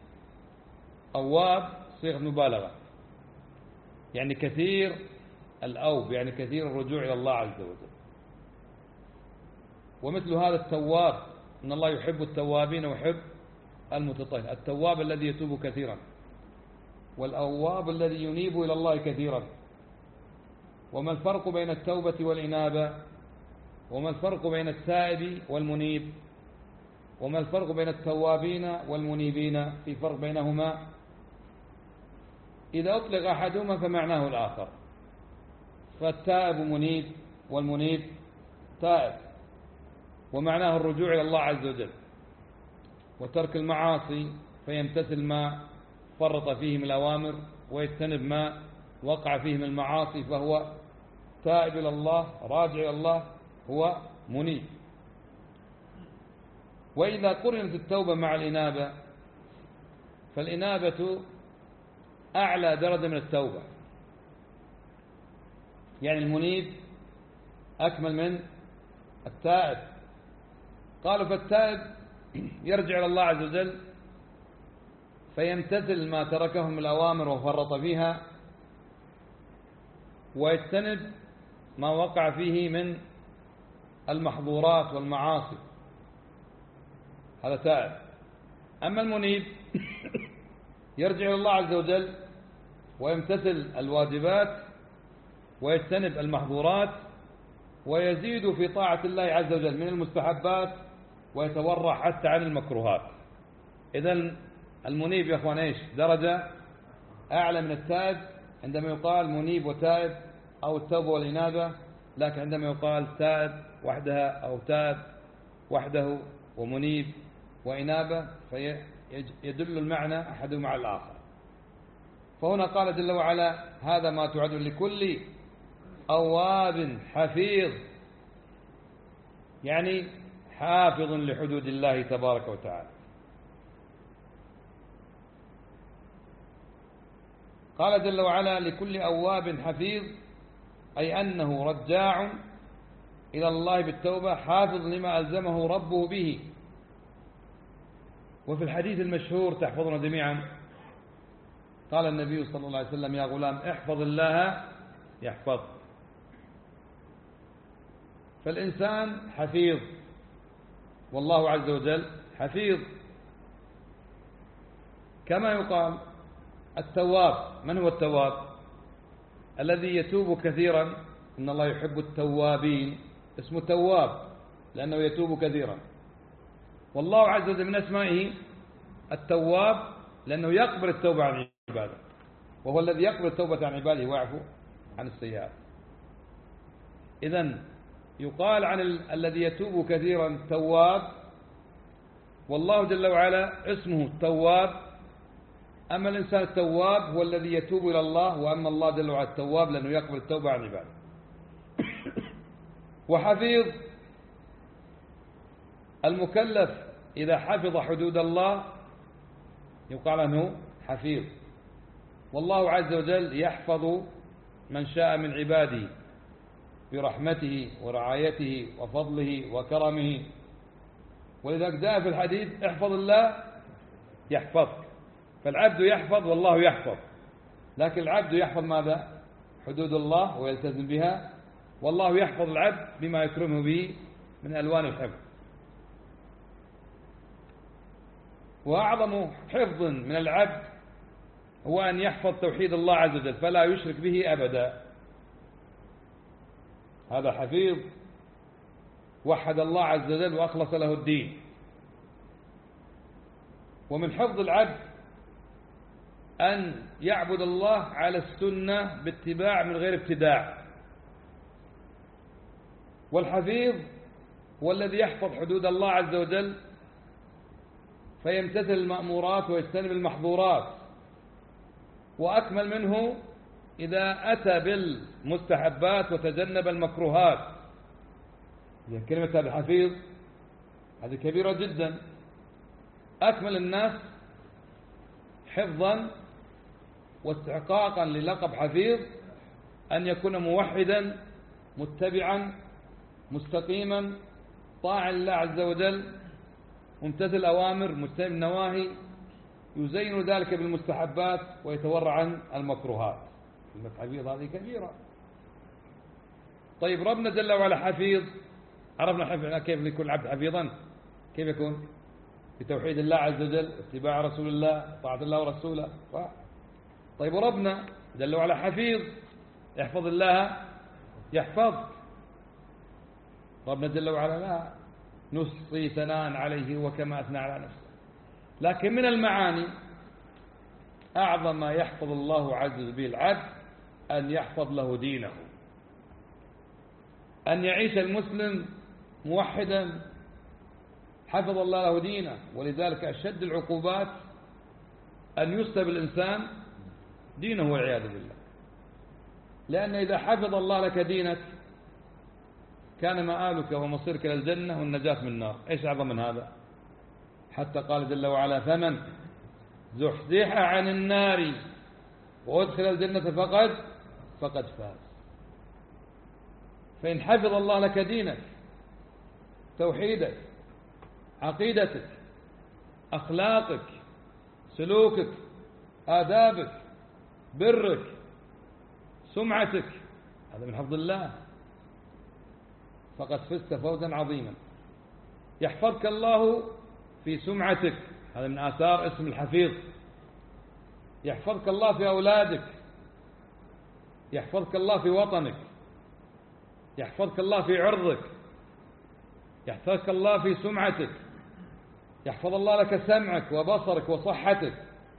أواب صيغة مبالغة، يعني كثير الأوب، يعني كثير الرجوع إلى الله عز وجل. ومثل هذا التواب، إن الله يحب التوابين ويحب المتطهرين. التواب الذي يتوب كثيرا، والأواب الذي ينيب إلى الله كثيرا. وما الفرق بين التوبة والإنابة؟ وما الفرق بين التائب والمنيب؟ وما الفرق بين التوابين والمنيبين؟ في فرق بينهما. إذا أطلق أحدهما فمعناه الآخر، فالتائب منيب والمنيب تائب، ومعناه الرجوع إلى الله عز وجل وترك المعاصي، فيمتثل ما فرط فيه من الأوامر ويجتنب ما وقع فيه من المعاصي، فهو تائب إلى الله راجع إلى الله، هو منيب. وإذا قرنت التوبة مع الإنابة فالإنابة أعلى درجة من التوبة، يعني المنيب أكمل من التائب. قالوا فالتائب يرجع إلى الله عز وجل فيمتثل ما تركه من الأوامر وفرط فيها، ويجتنب ما وقع فيه من المحظورات والمعاصي، هذا تائب. أما المنيب يرجع إلى الله عز وجل ويمتثل الواجبات ويجتنب المحظورات ويزيد في طاعة الله عز وجل من المستحبات ويتورع حتى عن المكروهات. إذن المنيب يا أخوان إيش درجة أعلى من التائب عندما يقال منيب وتائب أو التوبة والإنابة، لكن عندما يقال تائب وحدها أو تائب وحده ومنيب وإنابة فيدل المعنى أحدهما على الآخر. فهنا قال جل وعلا هذا ما توعد لكل أواب حفيظ، يعني حافظ لحدود الله تبارك وتعالى. قال جل وعلا لكل أواب حفيظ، أي أنه رجاع إلى الله بالتوبة حافظ لما ألزمه ربه به. وفي الحديث المشهور تحفظنا جميعا قال النبي صلى الله عليه وسلم يا غلام احفظ الله يحفظ. فالإنسان حفيظ والله عز وجل حفيظ. كما يقال التواب، من هو التواب؟ الذي يتوب كثيرا، إن الله يحب التوابين، اسمه تواب لأنه يتوب كثيرا. والله عز وجل من أسمائه التواب لأنه يقبل التوبة عن عباده، وهو الذي يقبل التوبة عن عباده ويعفو عن السيئات. إذن يقال عن ال... الذي يتوب كثيرا تواب، والله جل وعلا اسمه التواب. أما الإنسان التواب هو الذي يتوب إلى الله، وأما الله جل وعلا التواب لأنه يقبل التوبة عن عباده. وحفيظ المكلف إذا حفظ حدود الله يقال عنه حفيظ. والله عز وجل يحفظ من شاء من عباده برحمته ورعايته وفضله وكرمه. ولذلك جاء في الحديث احفظ الله يحفظك. فالعبد يحفظ والله يحفظ، لكن العبد يحفظ ماذا؟ حدود الله ويلتزم بها، والله يحفظ العبد بما يكرمه به من ألوان الحفظ. وأعظم حفظ من العبد هو أن يحفظ توحيد الله عز وجل فلا يشرك به أبدا. هذا حفيظ وحد الله عز وجل وأخلص له الدين. ومن حفظ العبد أن يعبد الله على السنة باتباع من غير ابتداع. والحفيظ هو الذي يحفظ حدود الله عز وجل فيمتثل المأمورات ويجتنب المحظورات، وأكمل منه إذا أتى بالمستحبات وتجنب المكروهات. يعني كلمة هذا الحفيظ هذه كبيرة جدا. أكمل الناس حفظا واستحقاقا للقب حفيظ أن يكون موحدا متبعا مستقيما طاعا لله عز وجل ممتثل الأوامر مجتنب النواهي، يزين ذلك بالمستحبات ويتورع عن المكروهات. كلمة حفيظ هذه كبيرة. طيب ربنا جل وعلا حفيظ، عرفنا كيف يكون العبد حفيظا؟ كيف يكون؟ بتوحيد الله عز وجل، اتباع رسول الله، طاعة الله ورسوله. طيب ربنا جل وعلا حفيظ، يحفظ الله يحفظك. ربنا جل وعلا لا نصي ثناء عليه وكما أثنى على نفسه. لكن من المعاني أعظم ما يحفظ الله عز وجل به العبد أن يحفظ له دينه، أن يعيش المسلم موحدا حفظ الله له دينه. ولذلك أشد العقوبات أن يسلب الإنسان دينه والعياذ بالله. لأن إذا حفظ الله لك دينك كان مآلك ومصيرك إلى الجنة والنجاة من النار. إيش أعظم من هذا؟ حتى قال جل وعلا فمن زحزح عن النار وأدخل الجنة فقد فقد فاز. فإن حفظ الله لك دينك، توحيدك، عقيدتك، أخلاقك، سلوكك، آدابك، برك، سمعتك، هذا من حفظ الله، فقد فزت فوزا عظيما. يحفظك الله في سمعتك، هذا من آثار اسم الحفيظ. يحفظك الله في أولادك، يحفظك الله في وطنك، يحفظك الله في عرضك، يحفظك الله في سمعتك، يحفظ الله لك سمعك وبصرك وصحتك.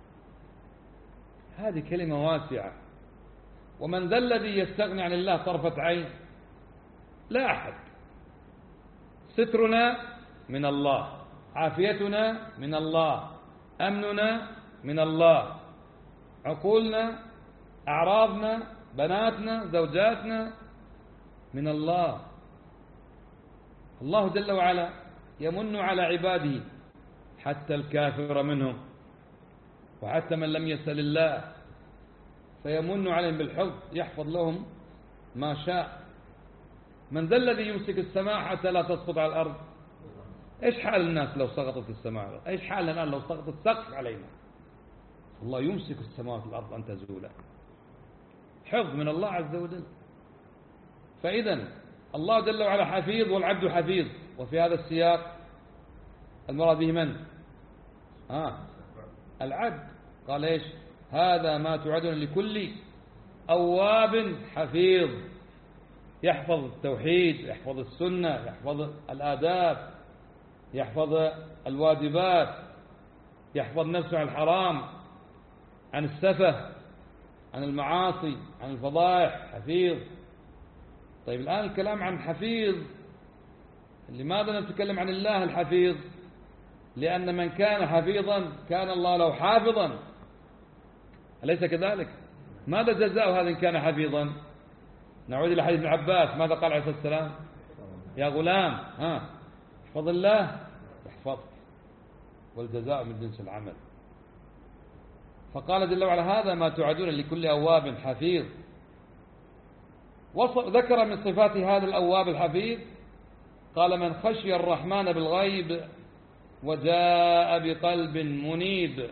هذه كلمة واسعة. ومن ذا الذي يستغني عن الله طرفة عين؟ لا أحد. سترنا من الله، عافيتنا من الله، أمننا من الله، عقولنا، أعراضنا، بناتنا، زوجاتنا من الله. الله جل وعلا يمن على عباده حتى الكافر منهم وحتى من لم يسأل الله فيمن عليهم بالحفظ، يحفظ لهم ما شاء. من ذا الذي يمسك السماء حتى لا تسقط على الأرض؟ إيش حال الناس لو سقطت السماء؟ إيش حالنا الآن لو سقط السقف علينا؟ الله يمسك السماوات والأرض أن تزولا. حفظ من الله عز وجل. فإذا الله جل وعلا حفيظ والعبد حفيظ. وفي هذا السياق المراد به من؟ آه العبد. قال إيش؟ هذا ما توعدون لكل أواب حفيظ. يحفظ التوحيد، يحفظ السنة، يحفظ الآداب، يحفظ الواجبات، يحفظ نفسه عن الحرام، عن السفه، عن المعاصي، عن الفضائح. حفيظ. طيب الآن الكلام عن حفيظ، لماذا نتكلم عن الله الحفيظ؟ لأن من كان حفيظا كان الله له حافظا، أليس كذلك؟ ماذا جزاء هذا إن كان حفيظا؟ نعود إلى حديث ابن عباس، ماذا قال عليه الصلاة والسلام؟ يا غلام ها احفظ الله يحفظك، والجزاء من جنس العمل. فقال جل وعلا هذا ما توعدون لكل أواب حفيظ. ذكر من صفات هذا الأواب الحفيظ قال من خشي الرحمن بالغيب وجاء بقلب منيب.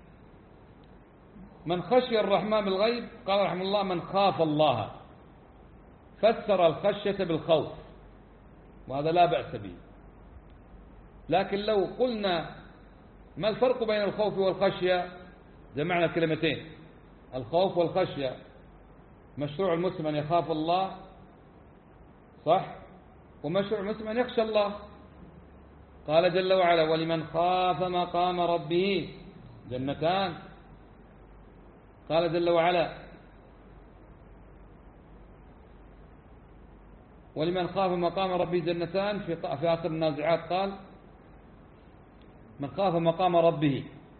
من خشي الرحمن بالغيب قال رحمه الله من خاف الله، فسر الخشية بالخوف، وهذا لا بأس به. لكن لو قلنا ما الفرق بين الخوف والخشية، جمعنا الكلمتين الخوف والخشية. مشروع المسلم أن يخاف الله صح، ومشروع المسلم أن يخشى الله. قال جل وعلا ولمن خاف مقام ربه جنتان. قال جل وعلا ولمن خاف مقام ربه جنتان. في في آخر النازعات قال من خاف مقام ربه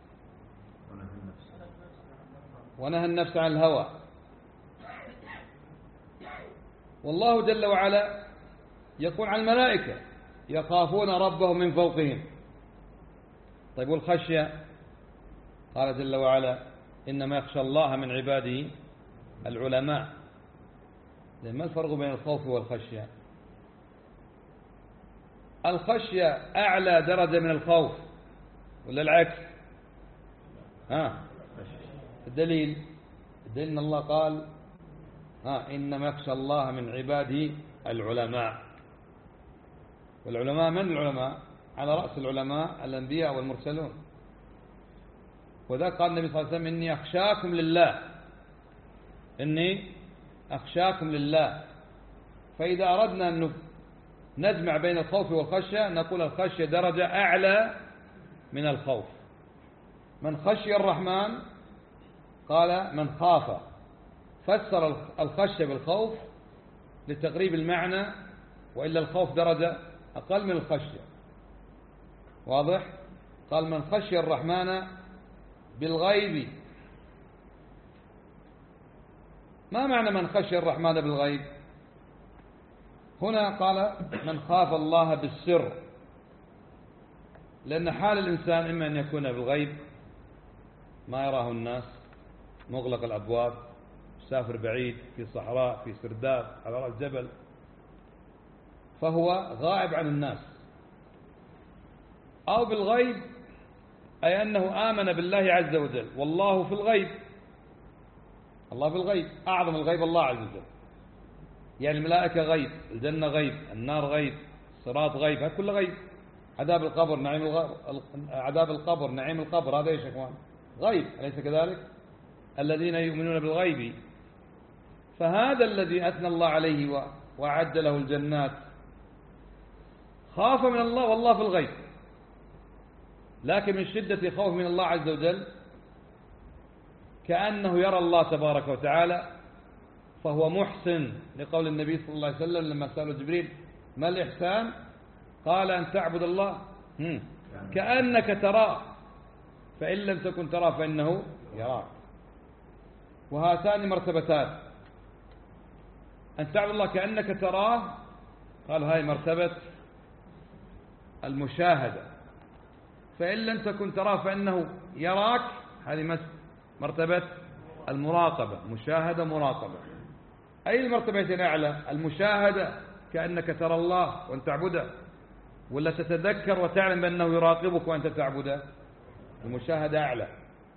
ونهى النفس عن الهوى. والله جل وعلا يقول عن الملائكة يخافون ربهم من فوقهم. طيب والخشية؟ قال جل وعلا إنما يخشى الله من عباده العلماء. ما الفرق بين الخوف والخشية؟ الخشية أعلى درجة من الخوف ولا العكس؟ ها الدليل الدليل أن الله قال ها إنما يخشى الله من عباده العلماء. والعلماء من العلماء؟ على رأس العلماء الأنبياء والمرسلون. وذا قال النبي صلى الله عليه وسلم إني أخشاكم لله، إني أخشاكم لله. فإذا أردنا أن نجمع بين الخوف والخشية نقول الخشية درجة أعلى من الخوف. من خشي الرحمن قال من خاف، فسر الخشية بالخوف لتقريب المعنى، وإلا الخوف درجة أقل من الخشية. واضح؟ قال من خشي الرحمن بالغيب. ما معنى من خشي الرحمن بالغيب؟ هنا قال من خاف الله بالسر، لأن حال الإنسان إما أن يكون بالغيب ما يراه الناس، مغلق الأبواب، سافر بعيد في صحراء في سرداب على رأس جبل، فهو غائب عن الناس. أو بالغيب أي أنه آمن بالله عز وجل، والله في الغيب. الله في الغيب، أعظم الغيب الله عز وجل. يعني الملائكة غيب، الجنة غيب، النار غيب، الصراط غيب، هذا كله غيب. عذاب القبر نعيم الغبر. عذاب القبر نعيم القبر، هذا ايش يا اخوان؟ غيب، أليس كذلك؟ الذين يؤمنون بالغيب. فهذا الذي أثنى الله عليه وأعد له الجنات خاف من الله والله في الغيب، لكن من شدة خوف من الله عز وجل كأنه يرى الله تبارك وتعالى، فهو محسن، لقول النبي صلى الله عليه وسلم لما سأله جبريل ما الإحسان؟ قال أن تعبد الله كأنك تراه، فإن لم تكن تراه فإنه يراك. وهاتان مرتبتان، أن تعبد الله كأنك تراه، قال هاي مرتبة المشاهدة، فإن لم تكن تراه فإنه يراك، هذه مرتبة المراقبة، مشاهدة مراقبة. أي المرتبتين أعلى؟ المشاهدة كأنك ترى الله وأن تعبده، ولا تتذكر وتعلم بأنه يراقبك وأنت تعبده؟ المشاهدة أعلى.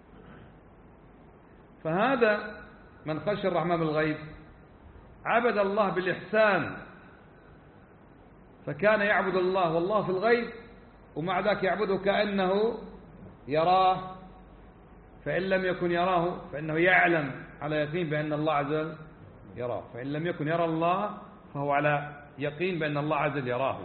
فهذا من خشي الرحمن بالغيب عبد الله بالإحسان، فكان يعبد الله والله في الغيب، ومع ذلك يعبده كأنه يراه، فإن لم يكن يراه فإنه يعلم على يقين بأن الله عز وجل يراه، فإن لم يكن يرى الله فهو على يقين بأن الله عز وجل يراه.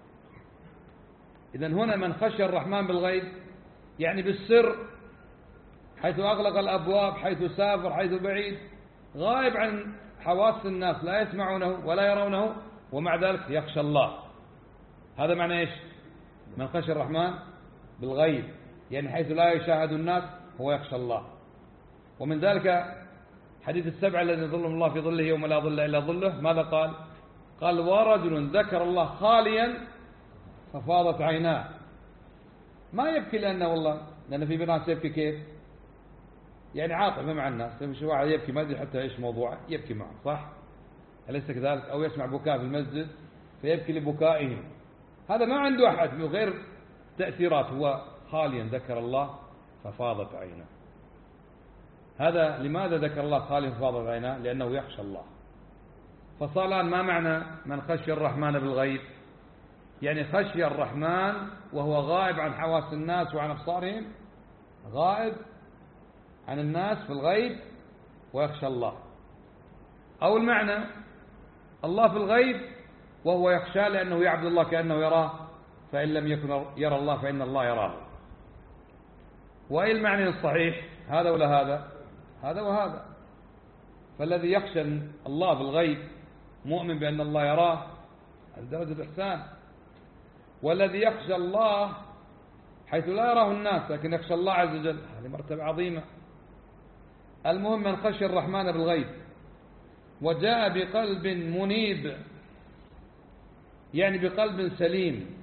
إذن هنا من خشي الرحمن بالغيب يعني بالسر، حيث أغلق الأبواب، حيث سافر، حيث بعيد، غائب عن حواس الناس، لا يسمعونه ولا يرونه، ومع ذلك يخشى الله. هذا معنى إيش؟ من خشي الرحمن بالغيب، يعني حيث لا يشاهد الناس هو يخشى الله. ومن ذلك حديث السبعة الذي ظلهم الله في ظله يوم لا ظل إلا ظله، ماذا قال؟ قال ورجل ذكر الله خاليا ففاضت عيناه. ما يبكي لأنه والله، لأن في ناس يبكي كيف؟ يعني عاطفة مع الناس، يمشي واحد يبكي ما أدري حتى إيش موضوعه يبكي معه، صح؟ أليس كذلك؟ أو يسمع بكاء في المسجد فيبكي لبكائهم، هذا ما عنده أحد من غير تأثيرات، هو خاليا ذكر الله ففاضت عيناه. هذا لماذا ذكر الله خاليا ففاضت عيناه؟ لأنه يخشى الله. فصار الآن ما معنى من خشي الرحمن بالغيب؟ يعني خشي الرحمن وهو غائب عن حواس الناس وعن أبصارهم، غائب عن الناس في الغيب ويخشى الله. أو المعنى الله في الغيب وهو يخشى لأنه يعبد الله كأنه يراه، فإن لم يكن يرى الله فإن الله يراه. وأي المعنى الصحيح؟ هذا ولا هذا؟ هذا وهذا. فالذي يخشى الله بالغيب مؤمن بأن الله يراه، هذا درجة الإحسان. والذي يخشى الله حيث لا يراه الناس لكن يخشى الله عز وجل، هذه مرتبة عظيمة. المهم من خشي الرحمن بالغيب وجاء بقلب منيب، يعني بقلب سليم،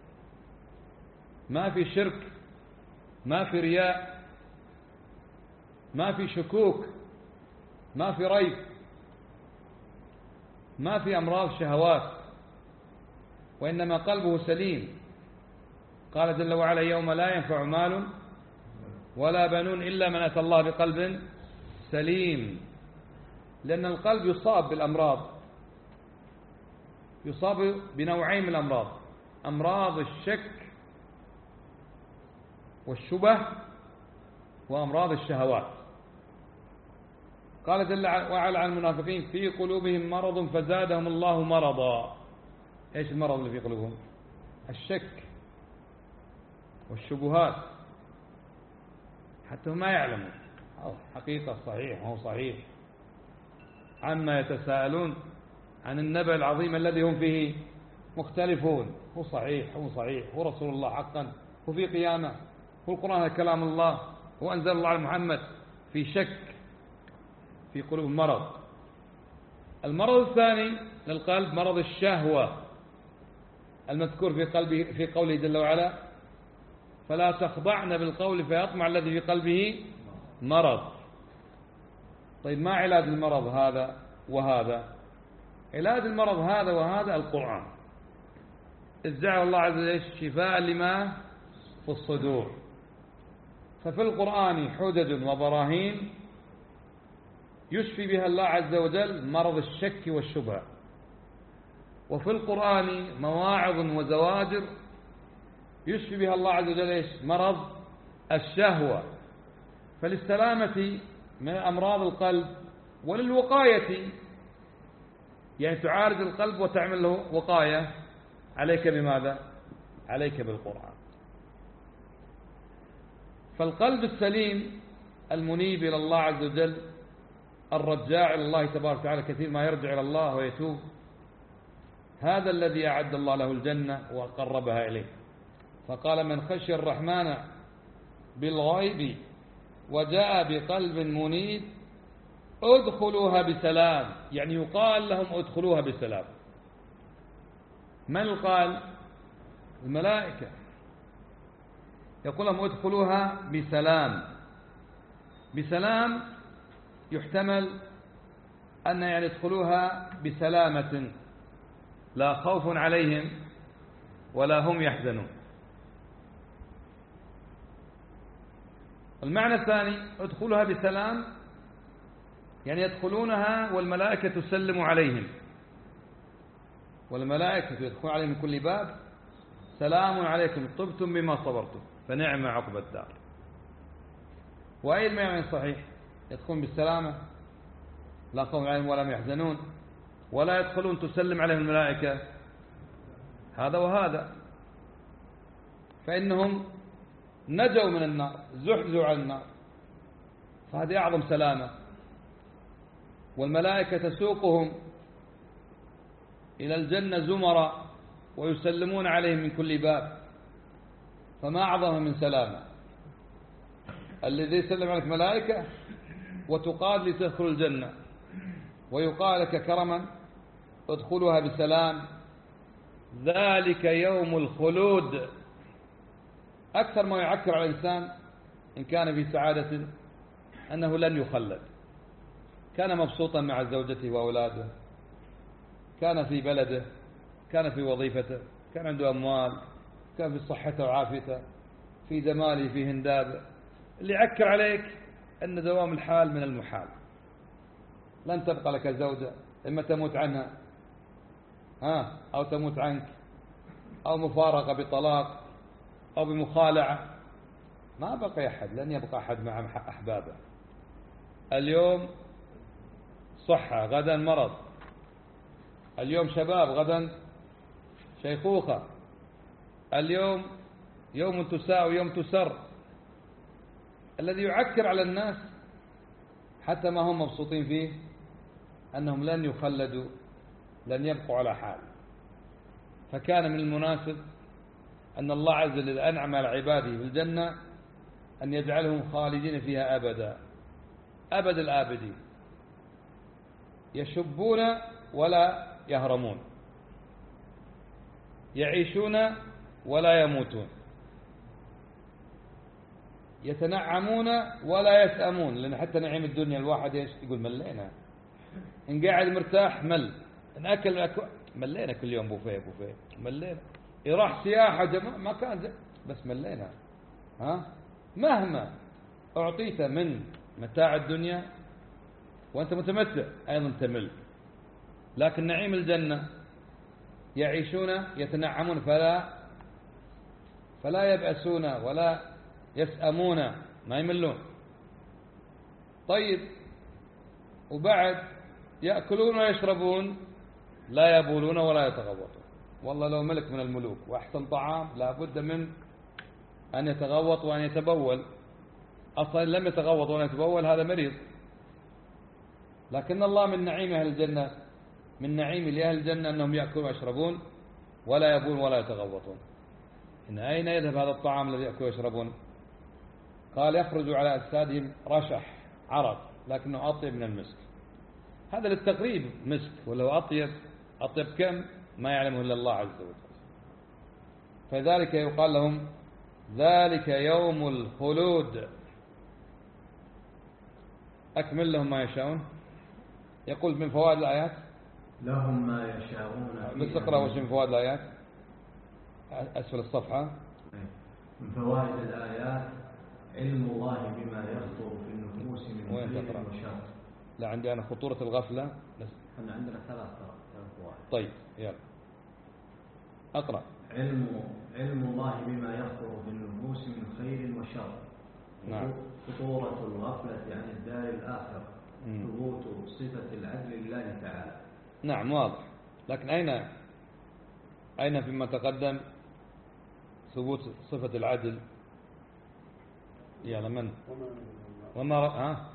ما في شرك، ما في رياء، ما في شكوك، ما في ريب، ما في أمراض شهوات، وإنما قلبه سليم. قال جل وعلا يوم لا ينفع مال ولا بنون إلا من أتى الله بقلب سليم. لأن القلب يصاب بالأمراض، يصاب بنوعين من الأمراض: أمراض الشك والشبه وأمراض الشهوات. قال جل وعلا عن المنافقين في قلوبهم مرض فزادهم الله مرضا. ايش المرض اللي في قلوبهم؟ الشك والشبهات، حتى ما يعلموا حقيقة صحيح هو صحيح، عما يتساءلون عن النبأ العظيم الذي هم فيه مختلفون. هو صحيح هو صحيح هو رسول الله حقا، هو في قيامة، هو القرآن كلام الله، هو أنزل الله على محمد. في شك في قلوب مرض. المرض الثاني للقلب مرض الشهوة المذكور في قلبه في قوله جل وعلا فلا تخضعن بالقول فيطمع الذي في قلبه مرض. طيب ما علاج المرض هذا وهذا؟ علاج المرض هذا وهذا القرآن، إذ جعل الله عز وجل شفاء لما في الصدور. ففي القرآن حجج وبراهين يشفي بها الله عز وجل مرض الشك والشبهة، وفي القرآن مواعظ وزواجر يشفي بها الله عز وجل مرض الشهوة. فللسلامة من أمراض القلب وللوقاية، يعني تعالج القلب وتعمل له وقاية، عليك بماذا؟ عليك بالقرآن. فالقلب السليم المنيب إلى الله عز وجل الرجاع إلى الله تبارك وتعالى، كثير ما يرجع إلى الله ويتوب، هذا الذي أعد الله له الجنة وقربها إليه. فقال من خشي الرحمن بالغيب وجاء بقلب منيب ادخلوها بسلام، يعني يقال لهم ادخلوها بسلام. من قال؟ الملائكة يقول لهم ادخلوها بسلام. بسلام يحتمل أن يعني ادخلوها بسلامة لا خوف عليهم ولا هم يحزنون. المعنى الثاني ادخلوها بسلام، يعني يدخلونها والملائكة تسلم عليهم، والملائكة يدخلون عليهم من كل باب سلام عليكم طبتم بما صبرتم فنعم عقبى الدار. وأي المعنى الصحيح؟ يدخلون بالسلامة لا خوف عليهم ولا هم يحزنون، ولا يدخلون تسلم عليهم الملائكة، هذا وهذا. فإنهم نجوا من النار، زحزوا عن النار، فهذه أعظم سلامة. والملائكة تسوقهم إلى الجنة زمرا ويسلمون عليهم من كل باب. فما أعظم من سلامة الذي يسلم عليك ملائكة وتقال لتدخل الجنة ويقال لك كرما ادخلها بسلام، ذلك يوم الخلود. أكثر ما يعكر على الإنسان إن كان في سعادة أنه لن يخلد، كان مبسوطا مع زوجته وأولاده، كان في بلده، كان في وظيفته، كان عنده أموال، كان في صحته وعافيته، في جماله، في هندابه. اللي يعكر عليك أن دوام الحال من المحال، لن تبقى لك زوجة، إما تموت عنها ها أو تموت عنك، أو مفارقة بطلاق أو بمخالعة، ما بقي أحد، لن يبقى أحد مع أحبابه. اليوم صحة، غدا مرض، اليوم شباب، غدا شيخوخة، اليوم يوم تساء ويوم تسر. الذي يعكر على الناس حتى ما هم مبسوطين فيه أنهم لن يخلدوا، لن يبقوا على حال. فكان من المناسب أن الله عز وجل أنعم على عباده في الجنة أن يجعلهم خالدين فيها أبدا، أبد الآبدين، يشبون ولا يهرمون، يعيشون ولا يموتون، يتنعمون ولا يسأمون. لأن حتى نعيم الدنيا الواحد يقول ملينا، إن قاعد مرتاح مل، إن أكل أكل ملينا، كل يوم بوفيه بوفيه ملينا، يروح سياحة جماعة ما كان بس ملينا. ها مهما أعطيت من متاع الدنيا وأنت متمتع أيضا تمل. لكن نعيم الجنة يعيشون يتنعمون فلا فلا يبأسون ولا يسأمون، ما يملون. طيب وبعد يأكلون ويشربون، لا يبولون ولا يتغوطون. والله لو ملك من الملوك وأحسن طعام لا بد من أن يتغوط وأن يتبول، أصلا لم يتغوط وأن يتبول هذا مريض. لكن الله من نعيم أهل الجنة، من نعيم لأهل الجنة أنهم يأكلون ويشربون ولا يبولون ولا يتغوطون. إن أين يذهب هذا الطعام الذي يأكلون ويشربون؟ قال يخرج على أجسادهم رشح عرق لكنه أطيب من المسك. هذا للتقريب مسك، ولو أطيب أطيب كم ما يعلمه إلا الله عز وجل. فذلك يقال لهم ذلك يوم الخلود. أكمل لهم ما يشاءون. يقول من فوائد الآيات لهم ما يشاءون بس اقرأ وش من فوائد الآيات أسفل الصفحة. من فوائد الآيات علم الله بما يخطر في النفوس من خير وشر. لا عندي أنا خطورة الغفلة بس. احنا عندنا ثلاث فوائد. طيب يلا أقرأ. علم علم الله بما يخطر في النفوس من خير وشر. نعم. خطورة الغفلة عن الدار الآخرة. ثبوت صفة العدل لله تعالى. نعم واضح. لكن أين أين فيما تقدم ثبوت صفة العدل؟ يلا من وما ها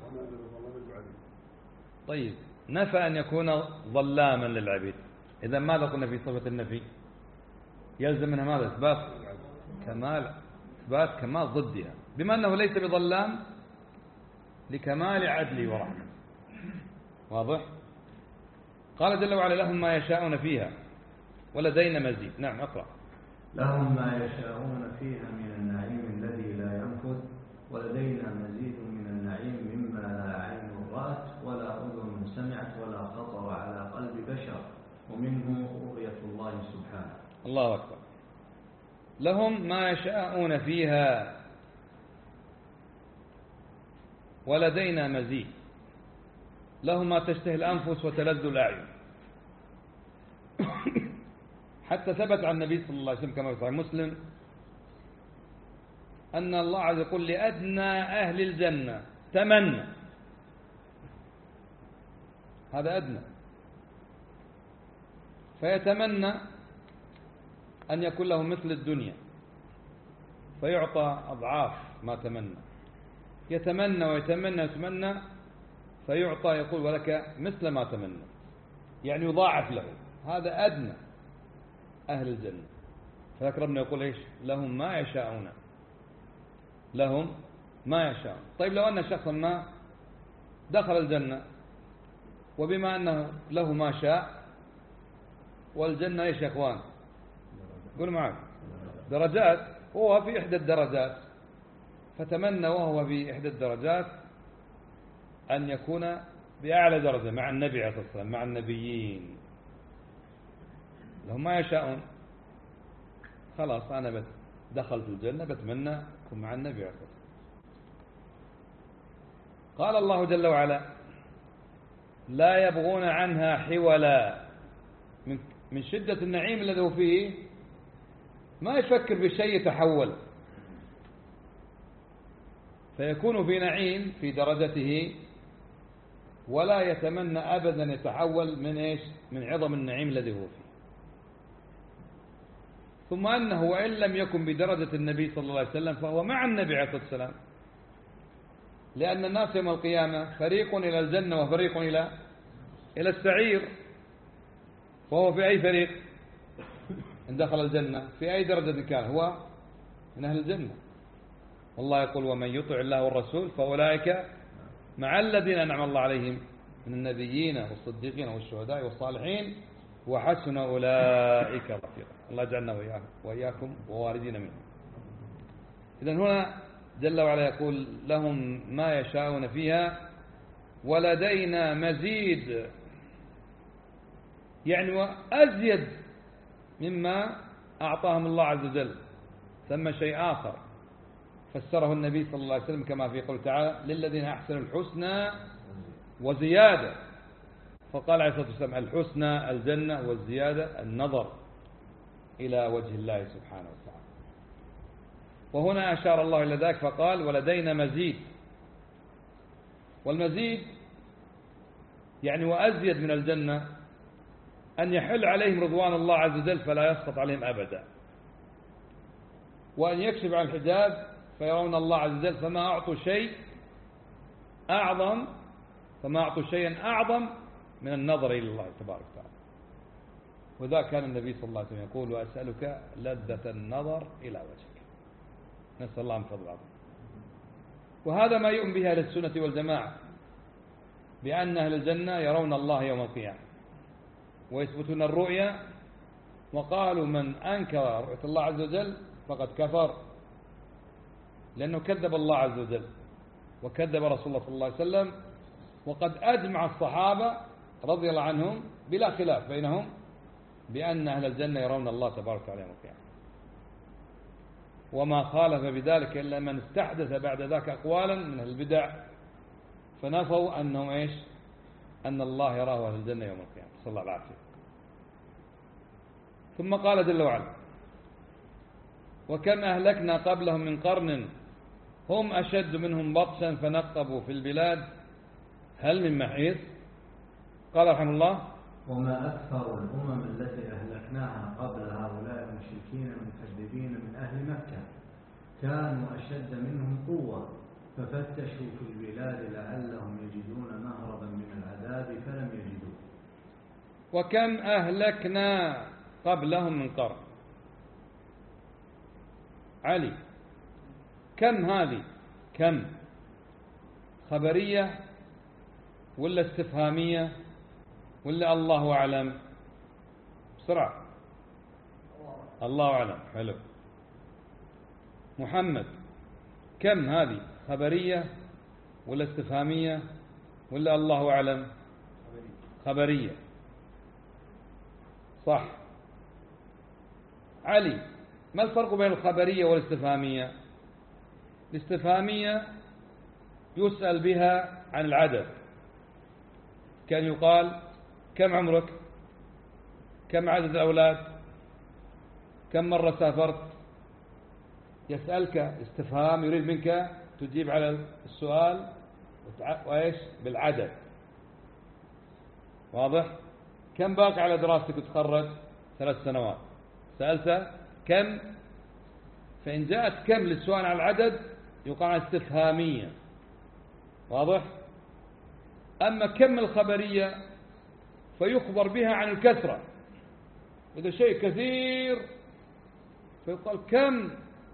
طيب نفى أن يكون ظلاما للعبيد. إذا ماذا قلنا في صفة النفي؟ يلزم منها ماذا؟ إثبات كمال، إثبات كمال ضدها، بما أنه ليس بظلام لكمال عدله ورحمته. واضح؟ قال جل وعلا لهم ما يشاءون فيها ولدينا مزيد. نعم أقرأ. لهم ما يشاءون فيها من النعيم الذي لا ينفذ ولدينا مزيد من النعيم مما لا عين رأت ولا أذن سمعت ولا خطر على قلب بشر ومنه رؤية الله سبحانه. الله أكبر. لهم ما يشاءون فيها ولدينا مزيد. لهم ما تشتهي الأنفس وتلذ الأعين. حتى ثبت عن النبي صلى الله عليه وسلم كما في صحيح مسلم أن الله عز وجل يقول لأدنى أهل الجنة تمنى. هذا أدنى، فيتمنى أن يكون له مثل الدنيا فيعطى أضعاف ما تمنى. يتمنى ويتمنى ويتمنى فيعطى يقول ولك مثل ما تمنى، يعني يضاعف له. هذا أدنى أهل الجنة. فذلك ربنا يقول إيش؟ لهم ما يشاءون، لهم ما يشاءون. طيب لو أن شخصا ما دخل الجنة، وبما أنه له ما شاء، والجنة إيش يا أخوان؟ قولوا معي، درجات، هو في إحدى الدرجات، فتمنى وهو في إحدى الدرجات أن يكون بأعلى درجة مع النبي عليه الصلاة والسلام، مع النبيين، لهم ما يشاءون. خلاص أنا دخلت الجنة بتمنى أكون مع النبي عليه الصلاة والسلام. قال الله جل وعلا: لا يبغون عنها حولا. من من شدة النعيم الذي هو فيه ما يفكر بشيء يتحول، فيكون في نعيم في درجته، ولا يتمنى أبدا يتحول من إيش؟ من عظم النعيم الذي هو فيه. ثم أنه وإن لم يكن بدرجة النبي صلى الله عليه وسلم فهو مع النبي عليه الصلاة والسلام، لأن الناس يوم القيامة فريق إلى الجنة وفريق إلى إلى السعير، وهو في أي فريق؟ إن دخل الجنة في أي درجة كان هو من أهل الجنة. والله يقول: ومن يطع الله والرسول فأولئك مع الذين أنعم الله عليهم من النبيين والصديقين والشهداء والصالحين وحسن أولئك رفيقا. الله يجعلنا وإياكم وإياكم وواردين منهم. إذن هنا جل وعلا يقول: لهم ما يشاءون فيها ولدينا مزيد، يعني وأزيد مما أعطاهم الله عز وجل. ثم شيء آخر فسره النبي صلى الله عليه وسلم كما في قوله تعالى: للذين أحسنوا الحسنى وزيادة. فقال عليه الصلاة والسلام: الحسنى الجنة، والزيادة النظر إلى وجه الله سبحانه وتعالى. وهنا أشار الله إلى ذلك فقال: ولدينا مزيد. والمزيد يعني وأزيد من الجنة أن يحل عليهم رضوان الله عز وجل فلا يسقط عليهم أبدا، وأن يكشف عن الحجاب فيرون الله عز وجل، فما أعطوا شيء أعظم فما أعطوا شيئا أعظم من النظر إلى الله تبارك وتعالى. وذا كان النبي صلى الله عليه وسلم يقول: وأسألك لذة النظر إلى وجهك. نسأل الله من فضل العظيم. وهذا ما يؤمن به أهل السنة والجماعة، بأن أهل الجنة يرون الله يوم القيامة ويثبتون الرؤيا، وقالوا: من أنكر رؤية الله عز وجل فقد كفر، لأنه كذب الله عز وجل وكذب رسول الله صلى الله عليه وسلم. وقد أجمع الصحابة رضي الله عنهم بلا خلاف بينهم بأن أهل الجنة يرون الله تبارك وتعالى يوم القيامة، وما خالف بذلك إلا من استحدث بعد ذاك أقوالا من البدع فنفوا أنهم إيش؟ أن الله يراه أهل الجنة يوم القيامة، صلى الله العافية. ثم قال جل وعلا: وكم أهلكنا قبلهم من قرن هم أشد منهم بطشا فنقبوا في البلاد هل من محيص. قال رحمه الله: وما أكثر الأمم التي أهلكناها قبل هؤلاء المشركين المكذبين من أهل مكة، كانوا أشد منهم قوة ففتشوا في البلاد لعلهم يجدون مهربا من العذاب فلم يجدوه. وكم أهلكنا قبلهم من قرن. علي، كم هذه؟ كم خبرية ولا استفهامية ولا الله أعلم؟ بسرعة. الله أعلم. حلو. محمد، كم هذه؟ خبرية ولا استفهامية ولا الله أعلم؟ خبرية. صح. علي، ما الفرق بين الخبرية والاستفهامية؟ الاستفهامية يسأل بها عن العدد، كان يقال: كم عمرك؟ كم عدد الأولاد؟ كم مرة سافرت؟ يسألك استفهام، يريد منك تجيب على السؤال وإيش؟ بالعدد. واضح؟ كم باقي على دراستك وتخرج؟ ثلاث سنوات. سألت كم، فإن جاءت كم للسؤال عن العدد يقال استفهامية. واضح؟ أما كم الخبرية فيخبر بها عن الكثرة، إذا شيء كثير فيقال كم.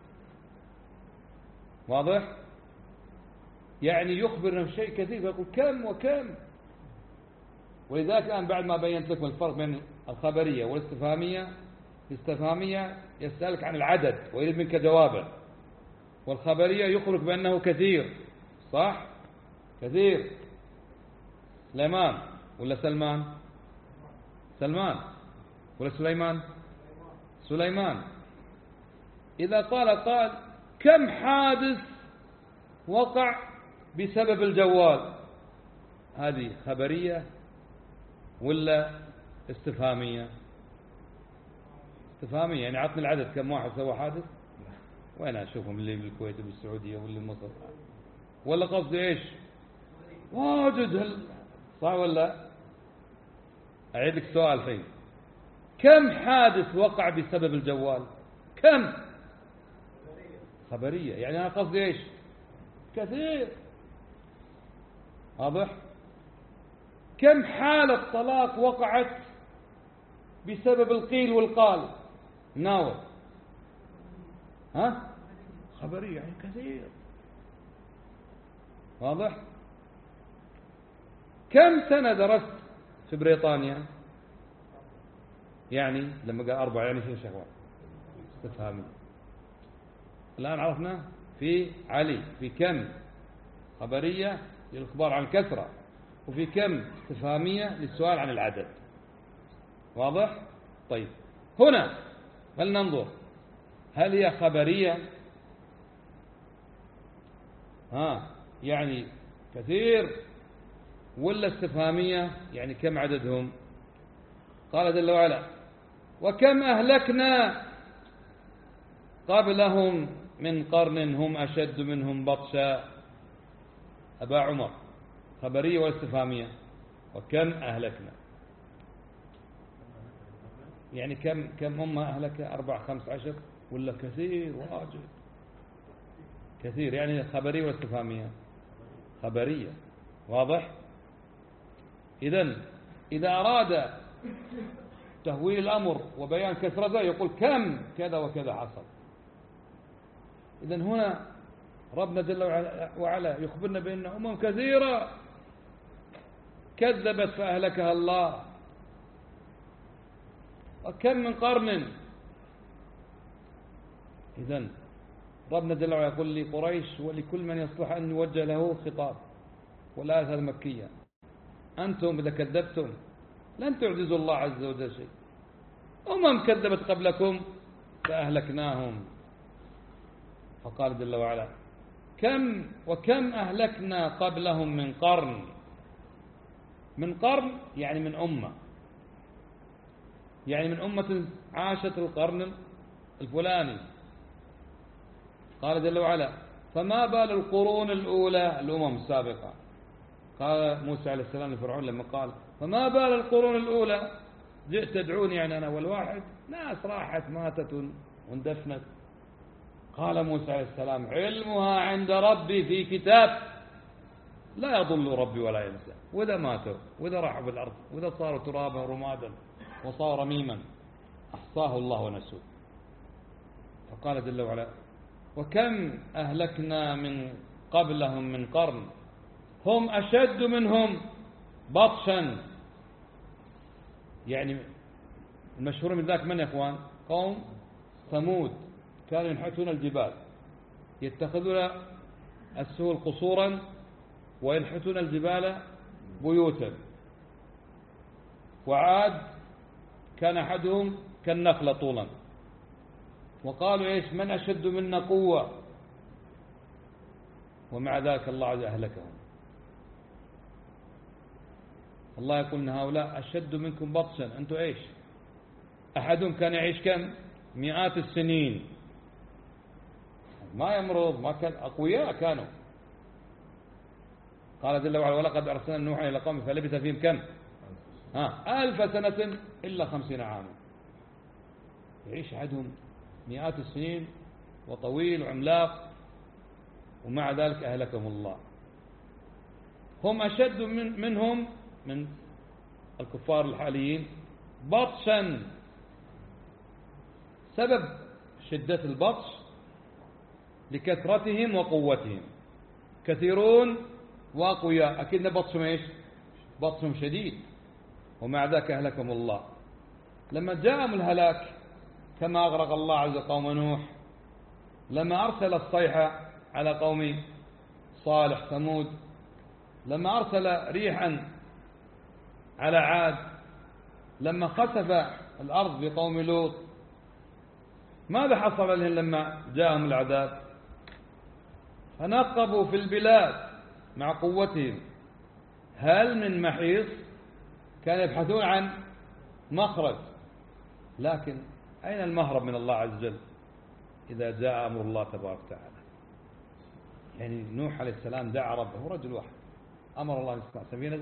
واضح؟ يعني يخبر أنه شيء كثير فيقول كم وكم. ولذلك الآن بعد ما بينت لكم الفرق بين الخبرية والاستفهامية، الاستفهامية يسألك عن العدد ويريد منك جوابا، والخبرية يخبرك بأنه كثير. صح؟ كثير. سليمان ولا سلمان؟ سلمان. ولا سليمان؟ سليمان. إذا قال قال كم حادث وقع بسبب الجوال، هذه خبرية ولا استفهامية؟ استفهامية. يعني عطني العدد كم واحد سوى حادث. وين أشوفهم اللي بالكويت وبالسعودية واللي بمصر؟ ولا قصدي إيش؟ واجد هل... صح ولا؟ أعيد لك سؤال الحين، كم حادث وقع بسبب الجوال؟ كم؟ خبرية. يعني أنا قصدي إيش؟ كثير. واضح؟ كم حالة طلاق وقعت بسبب القيل والقال؟ ناول. ها؟ خبرية. يعني كثير. واضح؟ كم سنة درست في بريطانيا؟ يعني لما قال أربعة يعني شيء شغال استفهامي. الآن عرفنا في علي في كم خبرية للإخبار عن الكثرة، وفي كم استفهامية للسؤال عن العدد. واضح؟ طيب هنا فلننظر هل هي خبرية ها يعني كثير، ولا استفهامية يعني كم عددهم؟ قال جل وعلا وكم أهلكنا قبلهم من قرن هم أشد منهم بطشا. أبا عمر خبرية ولا استفهامية؟ وكم أهلكنا يعني كم كم أمة أهلك؟ أربع خمس عشر ولا كثير واجد؟ كثير. يعني خبرية ولا استفهامية؟ خبرية. واضح؟ إذن إذا أراد تهويل الأمر وبيان كثرته يقول كم كذا وكذا حصل. إذن هنا ربنا جل وعلا يخبرنا بأن أمم كثيرة كذبت فأهلكها الله. وكم من قرن. إذن ربنا جل وعلا يقول لقريش ولكل من يصلح أن يوجه له خطاب، والآية المكية أنتم إذا كذبتم لن تعجزوا الله عز وجل شيء. أمم كذبت قبلكم فأهلكناهم. فقال جل وعلا كم وكم أهلكنا قبلهم من قرن. من قرن يعني من أمة، يعني من أمة عاشت القرن الفلاني. قال جل وعلا فما بال القرون الأولى الأمم السابقة. قال موسى عليه السلام لفرعون لما قال فما بال القرون الأولى جئت تدعوني يعني أنا والواحد، ناس راحت ماتت واندفنت. قال موسى عليه السلام علمها عند ربي في كتاب لا يضل ربي ولا ينسى. وإذا ماتوا وإذا راحوا بالأرض وإذا صاروا ترابا رمادا وصار رميما أحصاه الله ونسوه. فقال جل وعلا وكم أهلكنا من قبلهم من قرن هم أشد منهم بطشا. يعني المشهور من ذاك من يا أخوان؟ قوم ثمود كانوا ينحتون الجبال، يتخذون السهول قصورا وينحتون الجبال بيوتا. وعاد كان أحدهم كالنخلة طولا، وقالوا إيش من أشد منا قوة، ومع ذلك الله عز أهلكهم. الله يقول إن هؤلاء أشد منكم بطشا. أنتم إيش؟ أحدهم كان يعيش كم؟ مئات السنين، ما يمرض، ما كان أقوياء كانوا. قال جل وعلا ولقد أرسلنا نوحا إلى قومه فلبث فيهم كم؟ ها ألف سنة إلا خمسين عاما. يعيش أحدهم مئات السنين وطويل وعملاق، ومع ذلك أهلكهم الله. هم أشد من منهم من الكفار الحاليين بطشا. سبب شدة البطش لكثرتهم وقوتهم، كثيرون وأقوياء، أكيد بطشهم إيش؟ بطشهم شديد، ومع ذاك أهلكهم الله. لما جاءهم الهلاك كما أغرق الله عز وجل قوم نوح، لما أرسل الصيحة على قوم صالح ثمود، لما أرسل ريحا على عاد، لما خسف الأرض بقوم لوط، ماذا حصل لهم لما جاءهم العذاب؟ فنقبوا في البلاد مع قوتهم، هل من محيص؟ كانوا يبحثون عن مخرج، لكن أين المهرب من الله عز وجل إذا جاء أمر الله تبارك وتعالى؟ يعني نوح عليه السلام دعا ربه، رجل واحد أمر الله أن يصنع سفينة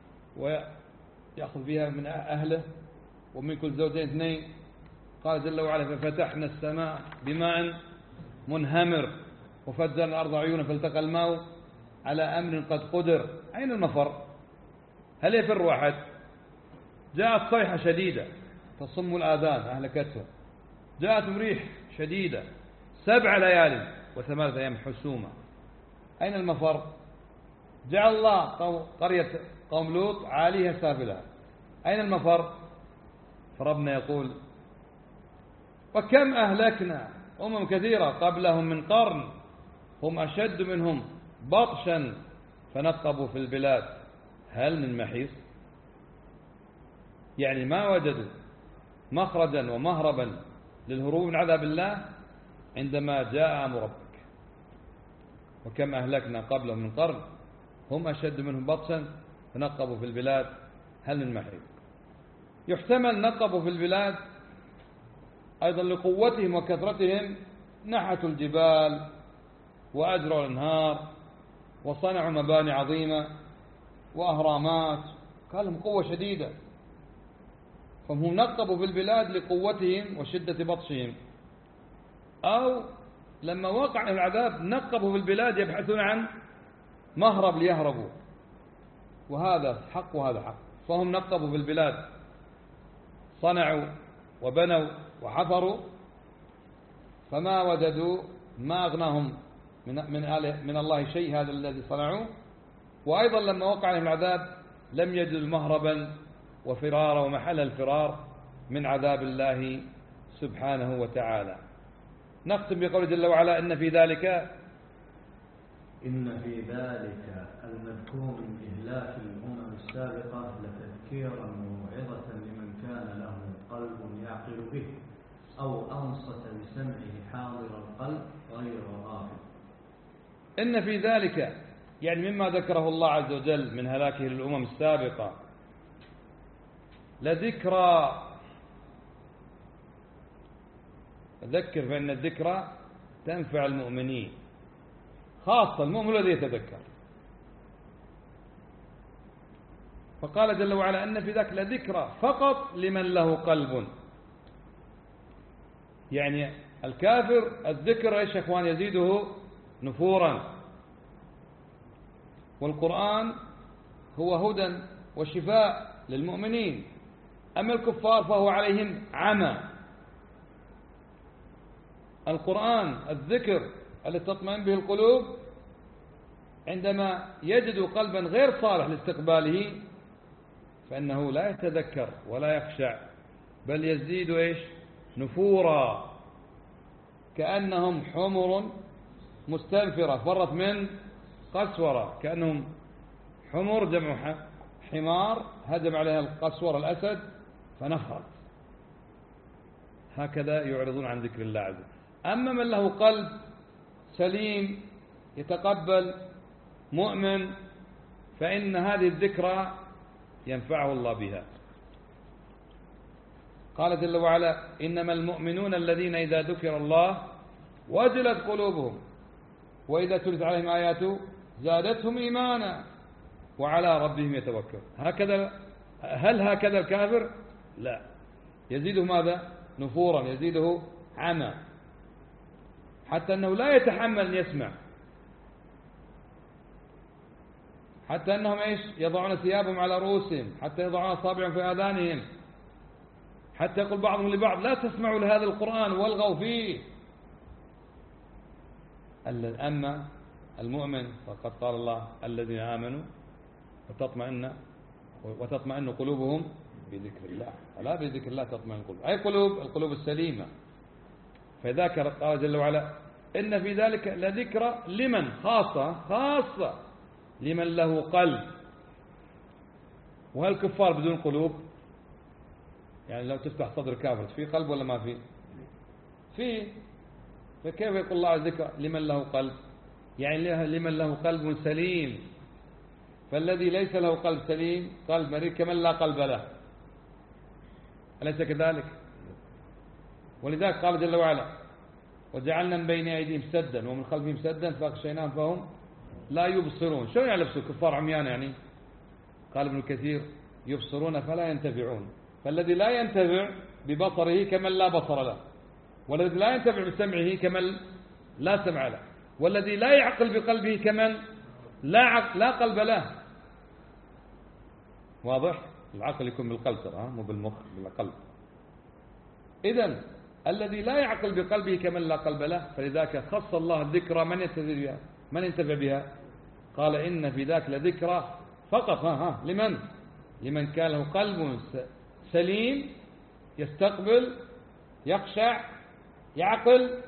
ويأخذ بها من أهله ومن كل زوجين اثنين، قال جل وعلا ففتحنا السماء بماء منهمر وفجرنا الأرض عيونا فالتقى الماء على أمر قد قدر. أين المفر؟ هل يفر واحد؟ جاءت صيحة شديدة تصم الآذان أهلكتهم، جاءت ريح شديدة سبع ليال وثمانية أيام حسومة، أين المفر؟ جعل الله قرية قوم لوط عاليها سافلها، أين المفر؟ فربنا يقول وكم أهلكنا أمم كثيرة قبلهم من قرن هم أشد منهم بطشا فنقبوا في البلاد هل من محيص؟ يعني ما وجدوا مخرجا ومهربا للهروب من عذاب الله عندما جاء أمر ربك. وكم أهلكنا قبلهم من قرن هم أشد منهم بطشا فنقبوا في البلاد هل من محيص. يحتمل نقبوا في البلاد أيضا لقوتهم وكثرتهم، نحتوا الجبال وأجروا الأنهار وصنعوا مباني عظيمة وأهرامات، كان لهم قوة شديدة، فهم نقبوا في البلاد لقوتهم وشدة بطشهم. أو لما وقع العذاب نقبوا في البلاد يبحثون عن مهرب ليهربوا، وهذا حق وهذا حق، فهم نقبوا في البلاد صنعوا وبنوا وحفروا فما وجدوا، ما أغناهم من من من الله شيء هذا الذي صنعوه. وأيضا لما وقع عليهم العذاب لم يجدوا مهربا وفرارا ومحل الفرار من عذاب الله سبحانه وتعالى. نختم بقول جل وعلا إن في ذلك إن في ذلك المذكور من إهلاك الأمم السابقة لتذكيرا وموعظة لمن كان له قلب يعقل به أو أنصت بسمعه حاضر القلب غير غافل. إن في ذلك يعني مما ذكره الله عز وجل من هلاكه للأمم السابقة لذكرى. ذكر فإن الذكرى تنفع المؤمنين، خاصة المؤمن الذي يتذكر. فقال جل وعلا أن في ذلك لذكرى فقط لمن له قلب. يعني الكافر الذكر ايش يا اخوان؟ يزيده نفورا، والقرآن هو هدى وشفاء للمؤمنين. أما الكفار فهو عليهم عمى. القرآن الذكر الذي تطمئن به القلوب عندما يجد قلبا غير صالح لاستقباله فإنه لا يتذكر ولا يخشع، بل يزيد ايش؟ نفورا، كأنهم حمر مستنفرة فرت من قسورة، كأنهم حمر جمع حمار هجم عليها القسور الأسد فنفرت. هكذا يعرضون عن ذكر الله عز وجل. أما من له قلب سليم يتقبل مؤمن فإن هذه الذكرى ينفعه الله بها. قال جل وعلا إنما المؤمنون الذين إذا ذكر الله وجلت قلوبهم وإذا تلت عليهم آياته زادتهم إيمانا وعلى ربهم يتوكلون. هكذا. هل هكذا الكافر؟ لا، يزيده ماذا؟ نفورا، يزيده عمى، حتى أنه لا يتحمل أن يسمع، حتى أنهم إيش؟ يضعون ثيابهم على رؤوسهم، حتى يضعون أصابعهم في آذانهم، حتى يقول بعضهم لبعض لا تسمعوا لهذا القرآن والغوا فيه. أما المؤمن فقد قال الله الذين آمنوا وتطمئن وتطمئن قلوبهم بذكر الله. ألا بذكر الله تطمئن القلوب، أي قلوب القلوب السليمة. فذاك قال جل وعلا إن في ذلك لذكرى لمن، خاصة خاصة لمن له قلب. وهل الكفار بدون قلوب؟ يعني لو تفتح صدر كافر في قلب ولا ما في؟ في. فكيف يقول الله ذكر لمن له قلب؟ يعني لمن له قلب سليم. فالذي ليس له قلب سليم قلب مريض كمن لا قلب له، أليس كذلك؟ ولذلك قال جل وعلا وجعلنا من بين أيديهم سدا ومن خلفهم سدا فأغشيناهم فهم لا يبصرون. شو يعني يبصرون؟ كفار عميان يعني. قال ابن كثير يبصرون فلا ينتفعون. فالذي لا ينتفع ببصره كمن لا بصر له، والذي لا ينتفع بسمعه كمن لا سمع له، والذي لا يعقل بقلبه كمن لا عقل لا قلب له. واضح؟ العقل يكون بالقلب ترى مو بالمخ، بالقلب. إذن الذي لا يعقل بقلبه كمن لا قلب له، فلذلك خص الله الذكرى من ينتفع بها، من ينتفع بها؟ قال إن في ذاك لذكرى فقط ها ها لمن؟ لمن كان له قلب سليم يستقبل يخشع يعقل،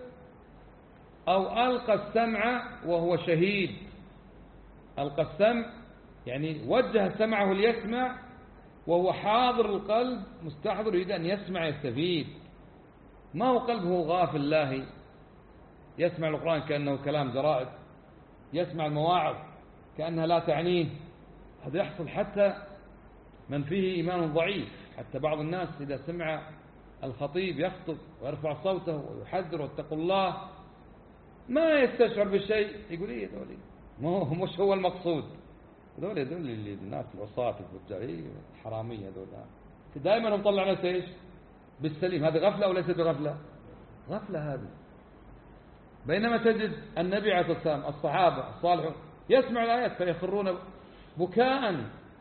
أو ألقى السمع وهو شهيد. ألقى السمع يعني وجه سمعه ليسمع وهو حاضر القلب مستحضر يريد أن يسمع يستفيد. ما هو قلبه غافل لاهي يسمع القرآن كأنه كلام زرائد، يسمع المواعظ كأنها لا تعنيه. هذا يحصل حتى من فيه إيمان ضعيف. حتى بعض الناس إذا سمع الخطيب يخطب ويرفع صوته ويحذر واتقوا الله ما يستشعر بالشيء، يقول إيه دولي ما هو مش هو المقصود. دولي دولي اللي الناس العصاة الفجارية الحرامية دولي دائما هم طلع ناس إيش بالسليم. هذه غفلة أو ليست غفلة؟ غفلة هذه. بينما تجد النبي عليه الصلاة والسلام الصحابة الصالحون يسمع الآيات فيخرون بكاء.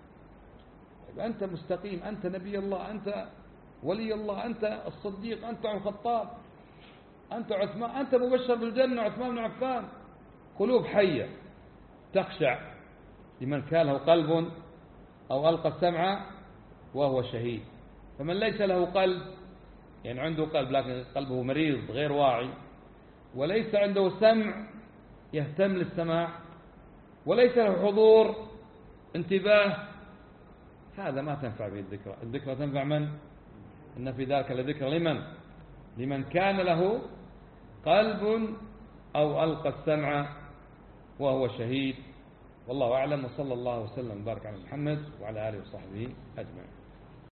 أنت مستقيم، أنت نبي الله، أنت ولي الله، أنت الصديق، أنت عمر الخطاب، أنت عثمان، أنت مبشر بالجنة عثمان بن عفان. قلوب حية تخشع لمن كان له قلب أو ألقى السمع وهو شهيد. فمن ليس له قلب يعني عنده قلب لكن قلبه مريض غير واعي، وليس عنده سمع يهتم للسماع، وليس له حضور انتباه، هذا ما تنفع به الذكرى. الذكرى تنفع من؟ إن في ذلك لذكرى لمن؟ لمن كان له قلب أو ألقى السمع وهو شهيد. والله أعلم، وصلى الله وسلم وبارك على محمد وعلى آله وصحبه أجمعين.